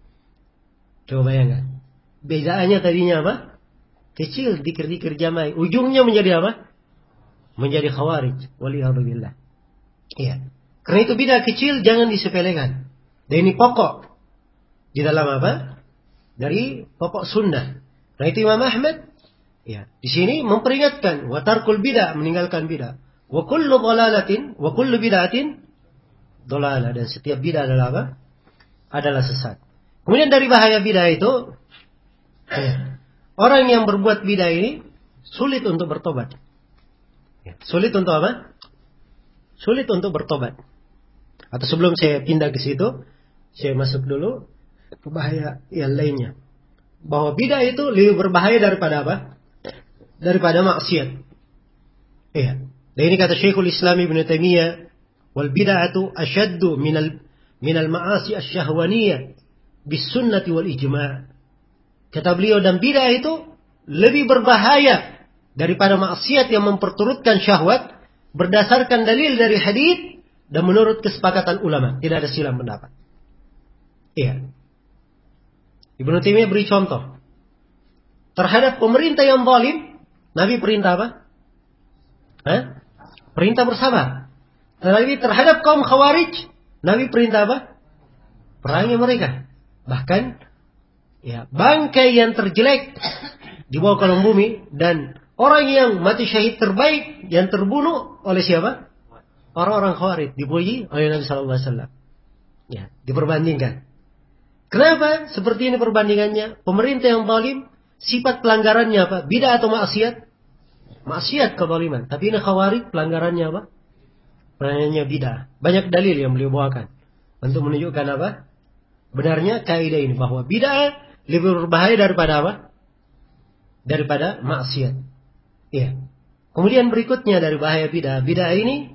Coba bayangkan. Bedaannya tadinya apa? Kecil, dikir-dikir jama'i. Ujungnya menjadi apa? Menjadi Khawarij. Waliyahudzubillah. Iya. Karena itu bid'ah kecil jangan disepelekan. Dan ini pokok. Di dalam apa? Dari pokok sunnah. Nah itu Imam Ahmad, ya, di sini memperingatkan wa tarkul bid'ah, meninggalkan bid'ah. Wa kullu bid'atin dhalalah, dan setiap bid'ah adalah apa? Adalah sesat. Kemudian dari bahaya bid'ah itu, ya, orang yang berbuat bid'ah ini sulit untuk bertobat. Ya, sulit untuk apa? Sulit untuk bertobat. Atau sebelum saya pindah ke situ, saya masuk dulu ke bahaya yang lainnya. Bahwa bid'ah itu lebih berbahaya daripada apa? Daripada maksiat. Iya. Dan ini kata Syekhul Islam Ibnu Taimiyah, wal bid'atu ashaddu minal ma'asi asy-syahwaniyah bis sunnati wal ijma'. Kata beliau, dan bid'ah itu lebih berbahaya daripada maksiat yang memperturutkan syahwat berdasarkan dalil dari hadis dan menurut kesepakatan ulama. Tidak ada silang pendapat. Iya. Ibnu Taimiyah beri contoh. Terhadap pemerintah yang zalim, Nabi perintah apa? Perintah bersabar. Tetapi terhadap kaum Khawarij, Nabi perintah apa? Perangi mereka. Bahkan, ya, bangkai yang terjelek dibawa ke kolong bumi, dan orang yang mati syahid terbaik yang terbunuh oleh siapa? Orang-orang Khawarij, dipuji oleh Nabi sallallahu alaihi wasallam. Ya, diperbandingkan. Kenapa seperti ini perbandingannya? Pemerintah yang zalim, sifat pelanggarannya apa? Bid'ah atau maksiat? Maksiat, kezaliman. Tapi ini Khawarij, pelanggarannya apa? Pelanggarannya bid'ah. Banyak dalil yang beliau bawakan untuk menunjukkan apa? Benarnya kaidah ini, bahwa bid'ah lebih berbahaya daripada apa? Daripada maksiat. Iya. Kemudian berikutnya dari bahaya bid'ah. Bid'ah ini,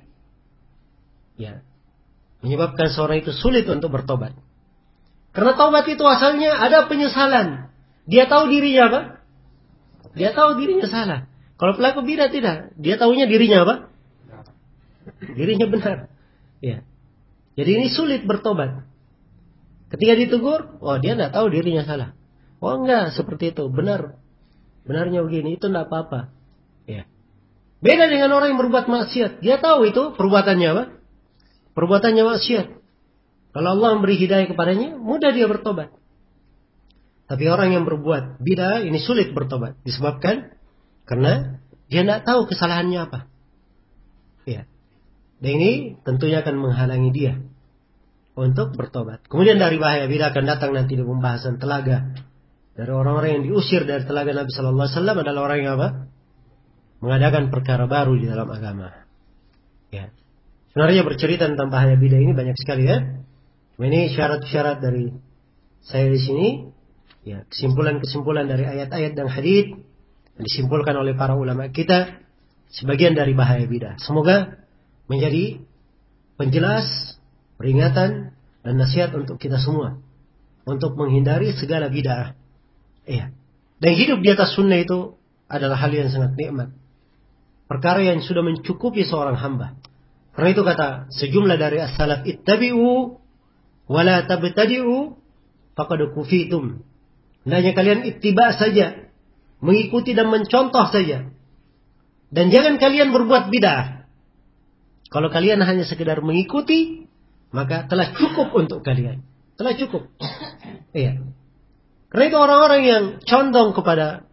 ya, menyebabkan seorang itu sulit untuk bertobat. Karena taubat itu asalnya ada penyesalan. Dia tahu dirinya apa? Dia tahu dirinya salah. Kalau pelaku bid'ah tidak. Dia tahunya dirinya apa? Dirinya benar. Ya. Jadi ini sulit bertobat. Ketika ditegur, oh dia tidak tahu dirinya salah. Oh enggak, seperti itu. Benar. Benarnya begini, itu tidak apa-apa. Ya. Beda dengan orang yang berbuat maksiat. Dia tahu itu perbuatannya apa? Perbuatannya maksiat. Kalau Allah memberi hidayah kepadanya, mudah dia bertobat. Tapi orang yang berbuat bid'ah ini sulit bertobat. Disebabkan karena dia tidak tahu kesalahannya apa. Ya. Dan ini tentunya akan menghalangi dia untuk bertobat. Kemudian dari bahaya bid'ah akan datang nanti di pembahasan telaga. Dari orang-orang yang diusir dari telaga Nabi Sallallahu Alaihi Wasallam adalah orang yang apa? Mengadakan perkara baru di dalam agama. Ya. Sebenarnya bercerita tentang bahaya bid'ah ini banyak sekali, ya. Ini syarat-syarat dari saya di sini, ya, kesimpulan-kesimpulan dari ayat-ayat dan hadits yang disimpulkan oleh para ulama kita, sebagian dari bahaya bid'ah. Semoga menjadi penjelas, peringatan dan nasihat untuk kita semua untuk menghindari segala bid'ah. Iya. Dan hidup di atas sunnah itu adalah hal yang sangat nikmat. Perkara yang sudah mencukupi seorang hamba. Karena itu kata sejumlah dari as-salaf, ittabi'u wala tabtadi'u faqad kufitum. Hendaknya kalian ittiba saja, mengikuti dan mencontoh saja. Dan jangan kalian berbuat bid'ah. Kalau kalian hanya sekedar mengikuti, maka telah cukup untuk kalian. Telah cukup. Iya. Karena itu orang-orang yang condong kepada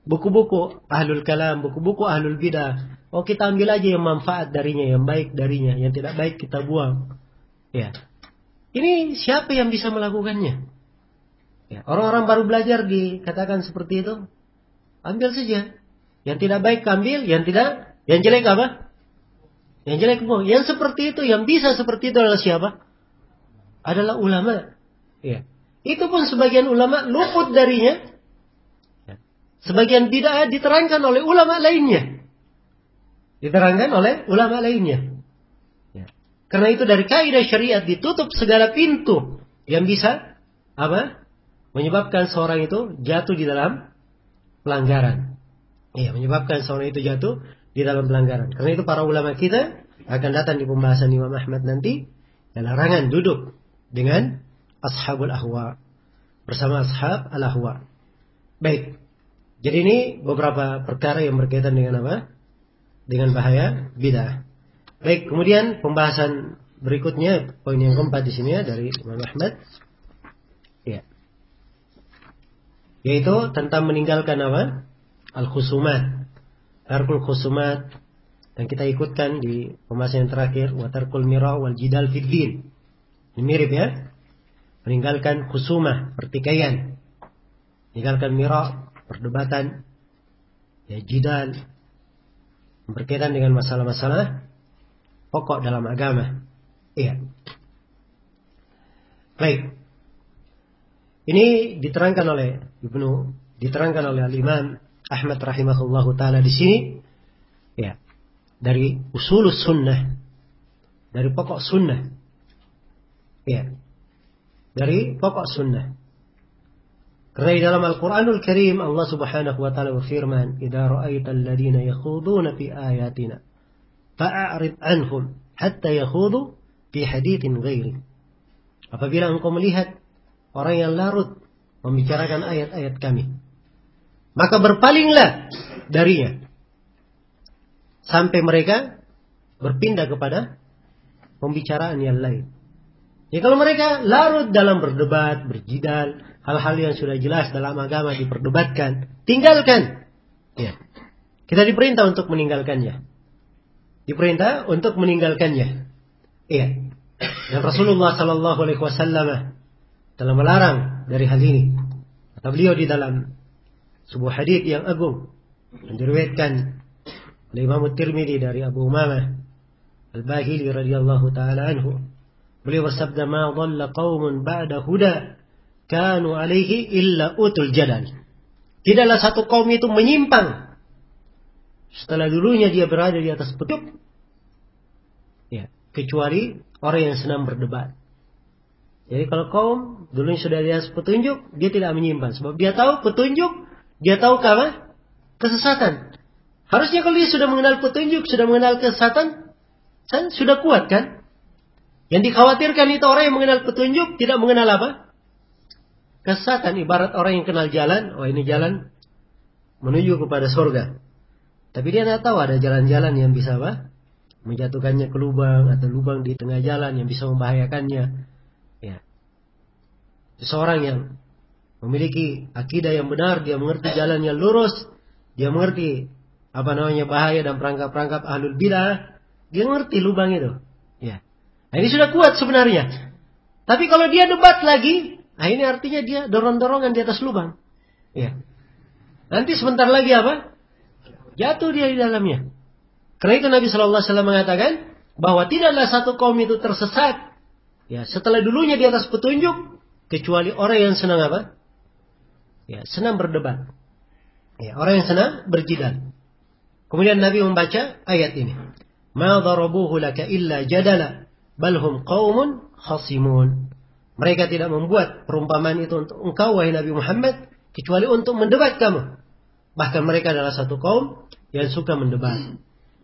buku-buku ahlul kalam, buku-buku ahlul bidah. Oh, kita ambil aja yang manfaat darinya, yang baik darinya, yang tidak baik kita buang. Ya. Ini siapa yang bisa melakukannya? Ya, orang-orang baru belajar dikatakan seperti itu. Ambil saja. Yang tidak baik ambil, yang jelek apa? Yang jelek buang. Yang seperti itu, yang bisa seperti itu adalah siapa? Adalah ulama. Ya. Itu pun sebagian ulama luput darinya. Ya. Sebagian bid'ah diterangkan oleh ulama lainnya. Ya. Karena itu dari kaidah syariat ditutup segala pintu yang bisa apa? Menyebabkan seorang itu jatuh di dalam pelanggaran. Iya, menyebabkan seorang itu jatuh di dalam pelanggaran. Karena itu para ulama kita akan datang di pembahasan Imam Ahmad nanti, dan larangan duduk dengan ashabul ahwa, bersama ashab al-ahwa. Baik. Jadi ini beberapa perkara yang berkaitan dengan apa? Dengan bahaya bid'ah. Baik, kemudian pembahasan berikutnya, poin yang keempat di sini ya dari Imam Ahmad. Ya. Yaitu tentang meninggalkan apa? Al-khusumat. Tarkul khusumat. Dan kita ikutkan di pembahasan yang terakhir, wa tarkul mira' wal jidal fid din. Ini mirip ya. Meninggalkan khusumah, pertikaian. Meninggalkan mira', perdebatan. Ya, jidal. Berkaitan dengan masalah-masalah pokok dalam agama. Iya. Baik. Ini diterangkan oleh Al-Imam Ahmad rahimahullahu taala di sini, ya, dari usulus sunnah, dari pokok sunnah, ya, dari pokok sunnah. Karena di dalam Al-Quranul Karim Allah Subhanahu wa taala berfirman, "Idza ra'aital ladzina yakhuduna fi ayatina fa'arid anhum hatta yakhudu fi haditsin ghairi." Apabila engkau melihat orang yang larut membicarakan ayat-ayat kami, maka berpalinglah darinya sampai mereka berpindah kepada pembicaraan yang lain. Ya, kalau mereka larut dalam berdebat, berjidal, hal-hal yang sudah jelas dalam agama diperdebatkan, tinggalkan. Ya. Kita diperintah untuk meninggalkannya. Iya. Dan Rasulullah sallallahu alaihi wasallam telah melarang dari hal ini. Kata beliau di dalam sebuah hadis yang agung yang diriwayatkan oleh Imam Tirmidzi dari Abu Umamah Al-Bahili radhiyallahu taala anhu. Beliau bersabda, "Ma dhalla qaumun ba'da huda kanu alaihi illa utul jadal." Tidaklah satu kaum itu menyimpang setelah dulunya dia berada di atas petunjuk, ya, kecuali orang yang senang berdebat. Jadi kalau kaum dulunya sudah di atas petunjuk, dia tidak menyimpang sebab dia tahu petunjuk. Dia tahu kesesatan. Harusnya kalau dia sudah mengenal petunjuk, sudah mengenal kesesatan, sudah kuat kan? Yang dikhawatirkan itu orang yang mengenal petunjuk tidak mengenal apa? Kesesatan. Ibarat orang yang kenal jalan, oh ini jalan menuju kepada surga. Tapi dia tidak tahu ada jalan-jalan yang bisa apa? Menjatuhkannya ke lubang atau lubang di tengah jalan yang bisa membahayakannya. Ya. Seseorang yang memiliki akidah yang benar, dia mengerti jalan yang lurus, dia mengerti bahaya dan perangkap-perangkap ahlul bidah, dia mengerti lubang itu. Ya. Nah, ini sudah kuat sebenarnya. Tapi kalau dia debat lagi, nah ini artinya dia dorong-dorongan di atas lubang. Ya. Nanti sebentar lagi apa? Jatuh dia di dalamnya. Karena itu Nabi sallallahu alaihi wasallam mengatakan bahwa tidaklah satu kaum itu tersesat, ya, setelah dulunya di atas petunjuk, kecuali orang yang senang apa? Ya, senang berdebat. Ya, orang yang senang berjidal. Kemudian Nabi membaca ayat ini. Ma darabuhu laka illa jadala bal hum qaumun khasimun. Mereka tidak membuat perumpamaan itu untuk engkau wahai Nabi Muhammad kecuali untuk mendebat kamu. Bahkan mereka adalah satu kaum yang suka mendebat.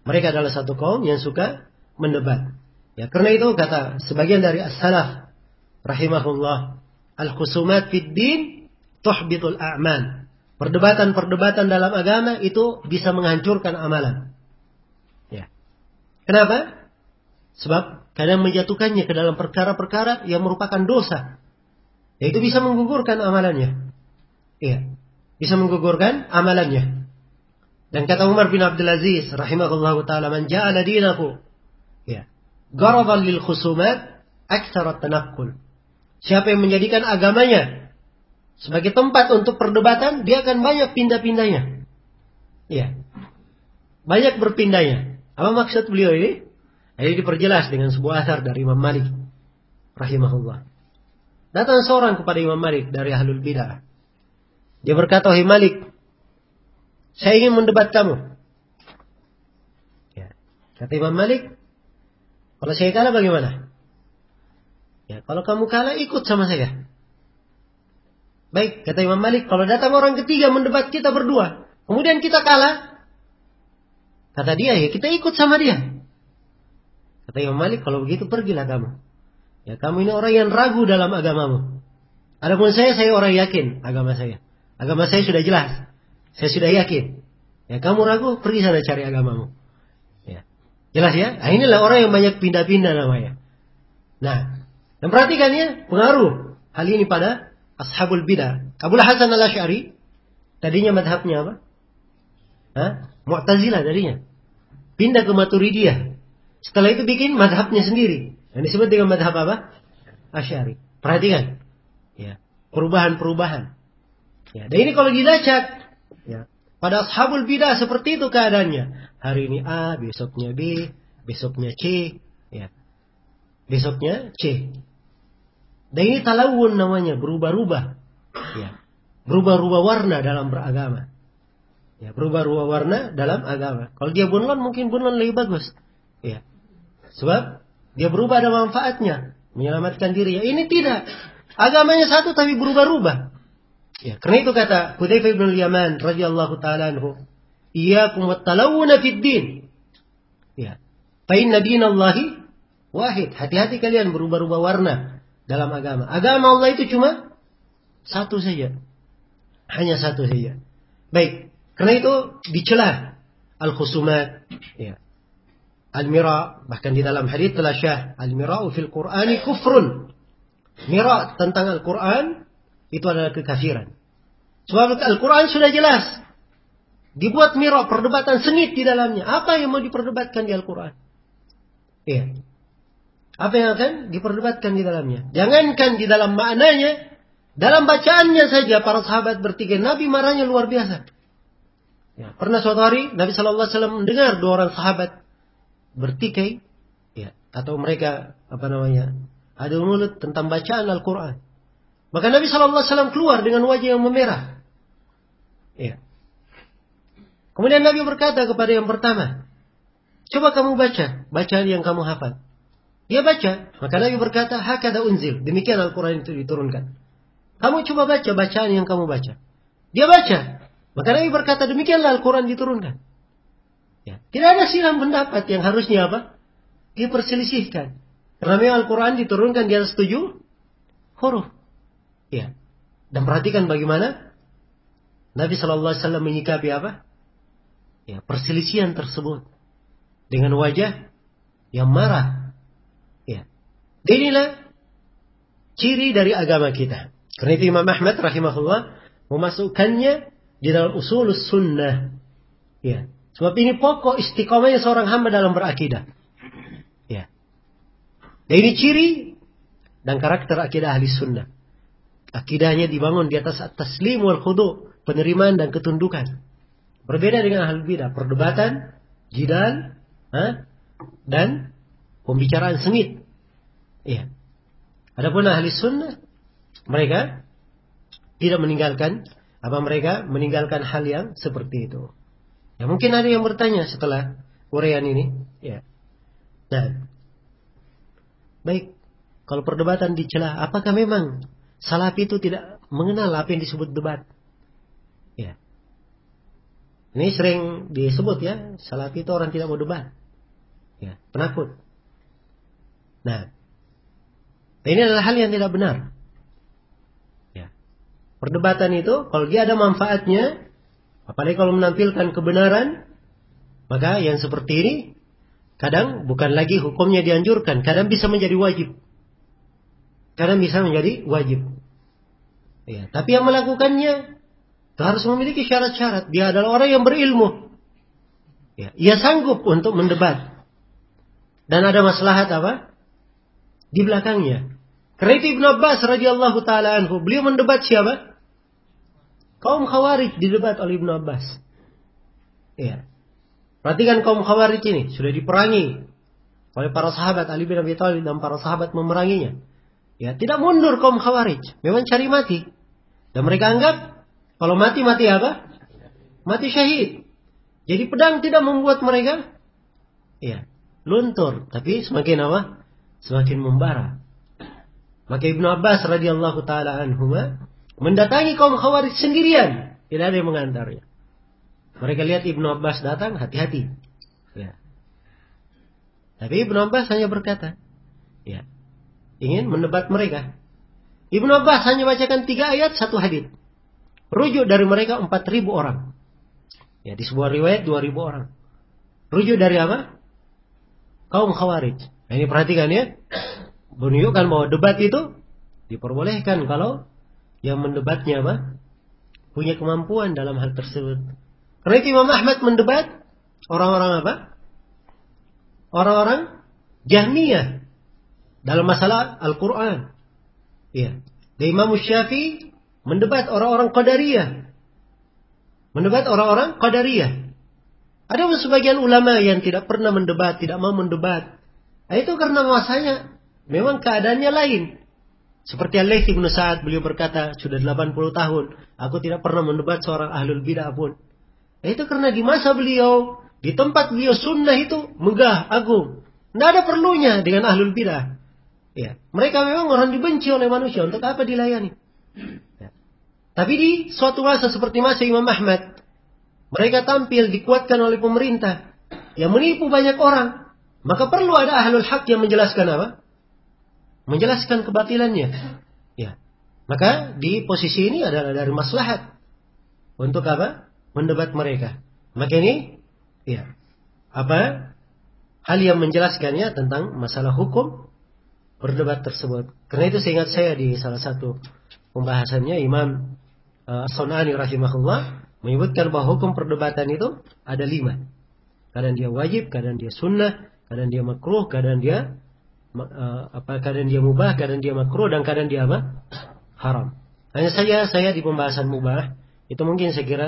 Ya, karena itu kata sebagian dari as-salaf rahimahullah, al-khusumat fid din tuhbitul a'mal. Perdebatan-perdebatan dalam agama itu bisa menghancurkan amalan. Ya. Kenapa? Sebab kadang menjatuhkannya ke dalam perkara-perkara yang merupakan dosa. Yaitu bisa menggugurkan amalannya. Iya. bisa menggugurkan amalannya. Dan kata Umar bin Abdul Aziz rahimahullahu taala, "Man ja'ala dinahu ya gharadan lil khusumat aktsara tanaqqul." Siapa yang menjadikan agamanya sebagai tempat untuk perdebatan, dia akan banyak pindah-pindahnya. Ya. Banyak berpindahnya. Apa maksud beliau ini? Ini diperjelas dengan sebuah asar dari Imam Malik rahimahullah. Datang seorang kepada Imam Malik dari ahlul bidah. Dia berkata, "Wahai Malik, saya ingin mendebat kamu." Ya. Kata Imam Malik, "Kalau saya kalah bagaimana?" "Ya, kalau kamu kalah ikut sama saya." "Baik," kata Imam Malik, "kalau datang orang ketiga mendebat kita berdua, kemudian kita kalah," kata dia, "ya kita ikut sama dia." Kata Imam Malik, "Kalau begitu pergilah kamu. Ya, kamu ini orang yang ragu dalam agamamu. Adapun saya orang yakin agama saya. Agama saya sudah jelas. Saya sudah yakin. Ya, kamu ragu, pergi sana cari agamamu." Ya. Jelas ya? Nah, inilah orang yang banyak pindah-pindah namanya. Nah, dan perhatikan ya, pengaruh hal ini pada ashabul bidah. Abul Hasan al-Asy'ari tadinya madhabnya apa? Mu'tazilah tadinya. Pindah ke Maturidiyah. Setelah itu bikin madhabnya sendiri. Yang disebut dengan madhab apa? Asy'ari. Perhatikan. Ya, perubahan-perubahan. Ya, dan ini kalau dilacak, ya, pada ashabul bidah seperti itu keadaannya. Hari ini A, besoknya B, besoknya C, ya. Besoknya C. Dan ini talawun namanya, berubah-ubah. Ya. Berubah-ubah warna dalam beragama. Ya, berubah-ubah warna dalam agama. Kalau dia bunlon, mungkin bunlon lebih bagus. Ya. Sebab dia berubah ada manfaatnya, menyelamatkan diri. Ya, ini tidak. Agamanya satu tapi berubah-ubah. Ya, karena itu kata Hudzaifah bin Yaman radhiyallahu taala anhu, "Iyyakum wat-talawuna fid din." Ya. Fa inna dinallahi wahid. Hati-hati kalian berubah-ubah warna dalam agama. Agama Allah itu cuma satu saja. Hanya satu saja. Baik. Karena itu dicela al-khusumat, ya. Al-mira, bahkan di dalam hadits telah syah, al-mira'u fil Qur'ani kufrun. Mira tentang Al-Quran itu adalah kekafiran. Sebab Al-Quran sudah jelas. Dibuat mira, perdebatan sengit di dalamnya. Apa yang mau diperdebatkan di Al-Quran? Iya. Apa yang akan diperdebatkan di dalamnya? Jangankan di dalam maknanya, dalam bacaannya saja para sahabat bertiga, Nabi marahnya luar biasa. Ya, pernah suatu hari Nabi Shallallahu Alaihi Wasallam mendengar dua orang sahabat bertikai, ya, atau mereka adu mulut tentang bacaan Al-Quran. Maka Nabi Shallallahu Alaihi Wasallam keluar dengan wajah yang memerah. Ya. Kemudian Nabi berkata kepada yang pertama, "Coba kamu baca bacaan yang kamu hafal." Dia baca, maka Nabi berkata, "Hakadha unzil." Demikian Al-Quran itu diturunkan. Kamu coba baca bacaan yang kamu baca. Dia baca, maka Nabi berkata, "Demikianlah Al-Quran diturunkan." Ya. Tidak ada silang pendapat yang harusnya apa? Diperselisihkan. Karena memang Al-Quran diturunkan di atas 7 huruf. Ya. Dan perhatikan bagaimana Nabi Shallallahu Alaihi Wasallam menyikapi apa? Ya, perselisihan tersebut dengan wajah yang marah. Ya. Dan inilah ciri dari agama kita. Karena itu Imam Ahmad rahimahullah memasukkannya di dalam usulus sunnah. Ya. Sebab ini pokok istiqomahnya seorang hamba dalam berakidah. Ya. Dan ini ciri dan karakter akidah ahli sunnah. Akidahnya dibangun di atas at-taslim wal khudu', penerimaan dan ketundukan. Berbeda dengan ahli bidah, perdebatan, jidal, dan pembicaraan sengit. Ya. Adapun ahli sunnah, mereka tidak meninggalkan hal yang seperti itu. Ya, mungkin ada yang bertanya setelah uraian ini. Ya. Nah, baik, kalau perdebatan dicela, apakah memang Salafi itu tidak mengenal apa yang disebut debat? Ya. Ini sering disebut ya, Salafi itu orang tidak mau debat. Ya, penakut. Nah, ini adalah hal yang tidak benar. Ya. Perdebatan itu kalau dia ada manfaatnya, apalagi kalau menampilkan kebenaran, maka yang seperti ini kadang bukan lagi hukumnya dianjurkan, kadang bisa menjadi wajib. Ya, tapi yang melakukannya Itu harus memiliki syarat-syarat. Dia adalah orang yang berilmu. Ya, ia sanggup untuk mendebat. Dan ada maslahat apa? Di belakangnya. Karena itu Ibnu Abbas radhiyallahu taala anhu, beliau mendebat siapa? Kaum Khawarij didebat oleh Ibnu Abbas. Ya. Perhatikan kaum Khawarij ini sudah diperangi oleh para sahabat, Ali bin Abi Thalib dan para sahabat memeranginya. Ya, tidak mundur kaum Khawarij, memang cari mati. Dan mereka anggap kalau mati apa? Mati syahid. Jadi pedang tidak membuat mereka ya, luntur, tapi semakin apa? Semakin membara. Maka Ibnu Abbas radhiyallahu taala anhuma mendatangi kaum Khawarij sendirian, tidak ada yang mengantarnya. Mereka lihat Ibnu Abbas datang, hati-hati. Ya. Tapi Ibnu Abbas hanya berkata, ya, ingin mendebat mereka. Ibnu Abbas hanya bacakan 3 ayat, 1 hadits. Rujuk dari mereka 4.000 orang. Ya, di sebuah riwayat 2.000 orang. Rujuk dari apa? Kaum Khawarij. Nah, ini perhatikan ya. Menunjukkan bahwa debat itu diperbolehkan kalau yang mendebatnya apa? Punya kemampuan dalam hal tersebut. Karena itu Imam Ahmad mendebat orang-orang apa? Orang-orang Jahmiyah dalam masalah Al-Quran. Ya. Dan Imam Syafi'i mendebat orang-orang Qadariyah. Mendebat orang-orang Qadariyah. Ada sebagian ulama yang tidak pernah mendebat, tidak mau mendebat. Nah, itu karena masanya memang keadaannya lain. Seperti Al-Laits bin Sa'ad, beliau berkata, sudah 80 tahun, aku tidak pernah mendebat seorang ahlul bidah pun. Nah, itu karena di masa beliau, di tempat beliau sunnah itu megah, agung. Tidak ada perlunya dengan ahlul bidah. Ya. Mereka memang orang dibenci oleh manusia, untuk apa dilayani? Ya. Tapi di suatu masa seperti masa Imam Ahmad, mereka tampil dikuatkan oleh pemerintah yang menipu banyak orang. Maka perlu ada ahlul haq yang menjelaskan apa? Menjelaskan kebatilannya. Ya. Maka di posisi ini adalah dari maslahat untuk apa? Mendebat mereka. Maka ini ya, apa? Hal yang menjelaskannya tentang masalah hukum berdebat tersebut. Karena itu seingat saya di salah satu pembahasannya Imam As-Sun'ani rahimahullah menyebutkan bahwa hukum perdebatan itu ada 5. Kadang dia wajib, kadang dia sunnah, kadang dia makruh, kadang dia kadang dia mubah, kadang dia makruh, dan kadang dia apa? Haram. Hanya saja saya di pembahasan mubah itu mungkin saya kira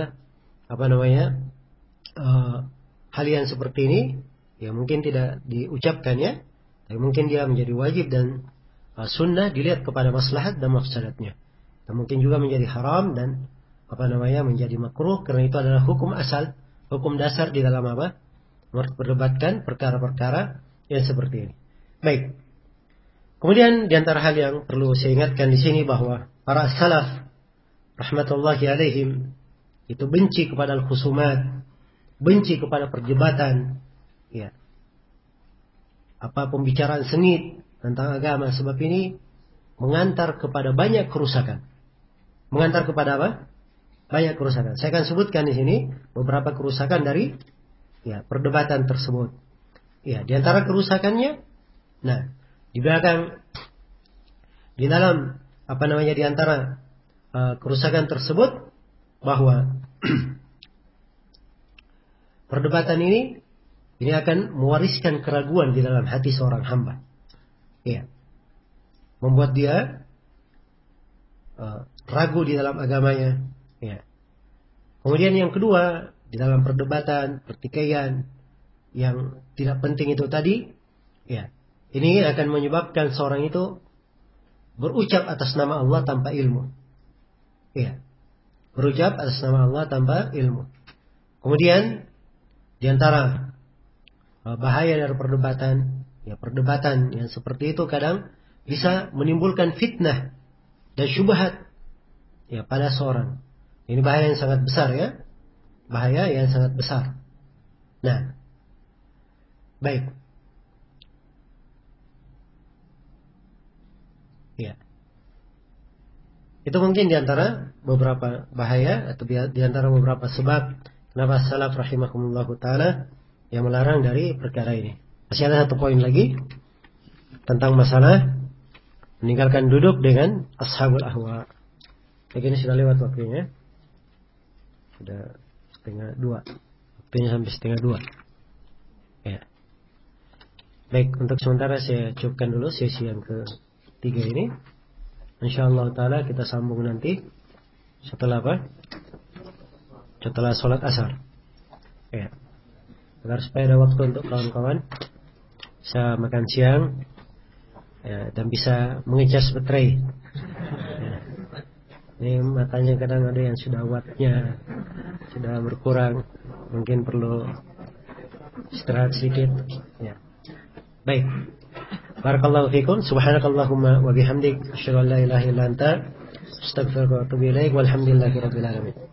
hal yang seperti ini ya mungkin tidak diucapkan ya, tapi mungkin dia menjadi wajib dan sunnah dilihat kepada maslahat dan mafsadatnya. Dan mungkin juga menjadi haram dan menjadi makruh karena itu adalah hukum asal, hukum dasar di dalam apa? Memperdebatkan perkara-perkara yang seperti ini. Baik. Kemudian di antara hal yang perlu saya ingatkan di sini bahwa para salaf rahmatullahi alaihim itu benci kepada al-khusumat, benci kepada perdebatan, ya. Pembicaraan sengit tentang agama, sebab ini mengantar kepada banyak kerusakan. Mengantar kepada apa? Banyak kerusakan. Saya akan sebutkan di sini beberapa kerusakan dari ya perdebatan tersebut. Ya, di antara kerusakannya, nah, di belakang di dalam di antara kerusakan tersebut bahwa perdebatan ini akan mewariskan keraguan di dalam hati seorang hamba. Ya. Membuat dia ragu di dalam agamanya. Ya. Kemudian yang kedua, di dalam perdebatan, pertikaian yang tidak penting itu tadi, ya, ini akan menyebabkan seorang itu berucap atas nama Allah tanpa ilmu. Ya. Berucap atas nama Allah tanpa ilmu. Kemudian di antara bahaya dari perdebatan, ya perdebatan yang seperti itu kadang bisa menimbulkan fitnah dan syubhat ya pada seorang. Ini bahaya yang sangat besar ya. Bahaya yang sangat besar. Nah, baik. Ya. Itu mungkin di antara beberapa bahaya atau di antara beberapa sebab kenapa salaf rahimahumullahu taala yang melarang dari perkara ini. Masih ada satu poin lagi tentang masalah meninggalkan duduk dengan ashabul ahwa. Ini sudah lewat waktunya. Sudah 1:30. Waktunya sampai 1:30. Ya. Baik, untuk sementara saya cukupkan dulu sesi yang ketiga ini. Insyaallah taala kita sambung nanti setelah apa? Setelah sholat asar. Ya. Agar supaya ada waktu untuk kawan-kawan bisa makan siang, ya, dan bisa mengecas baterai. Ya. Ini matanya kadang ada yang sudah wattnya sudah berkurang, mungkin perlu istirahat sedikit. Ya. Baik. Barakallahu fikum. Subhanakallahumma wa bihamdik, asyhadu an la ilaha illa anta, astaghfiruka wa atubu ilaik. Walhamdulillahirabbil alamin.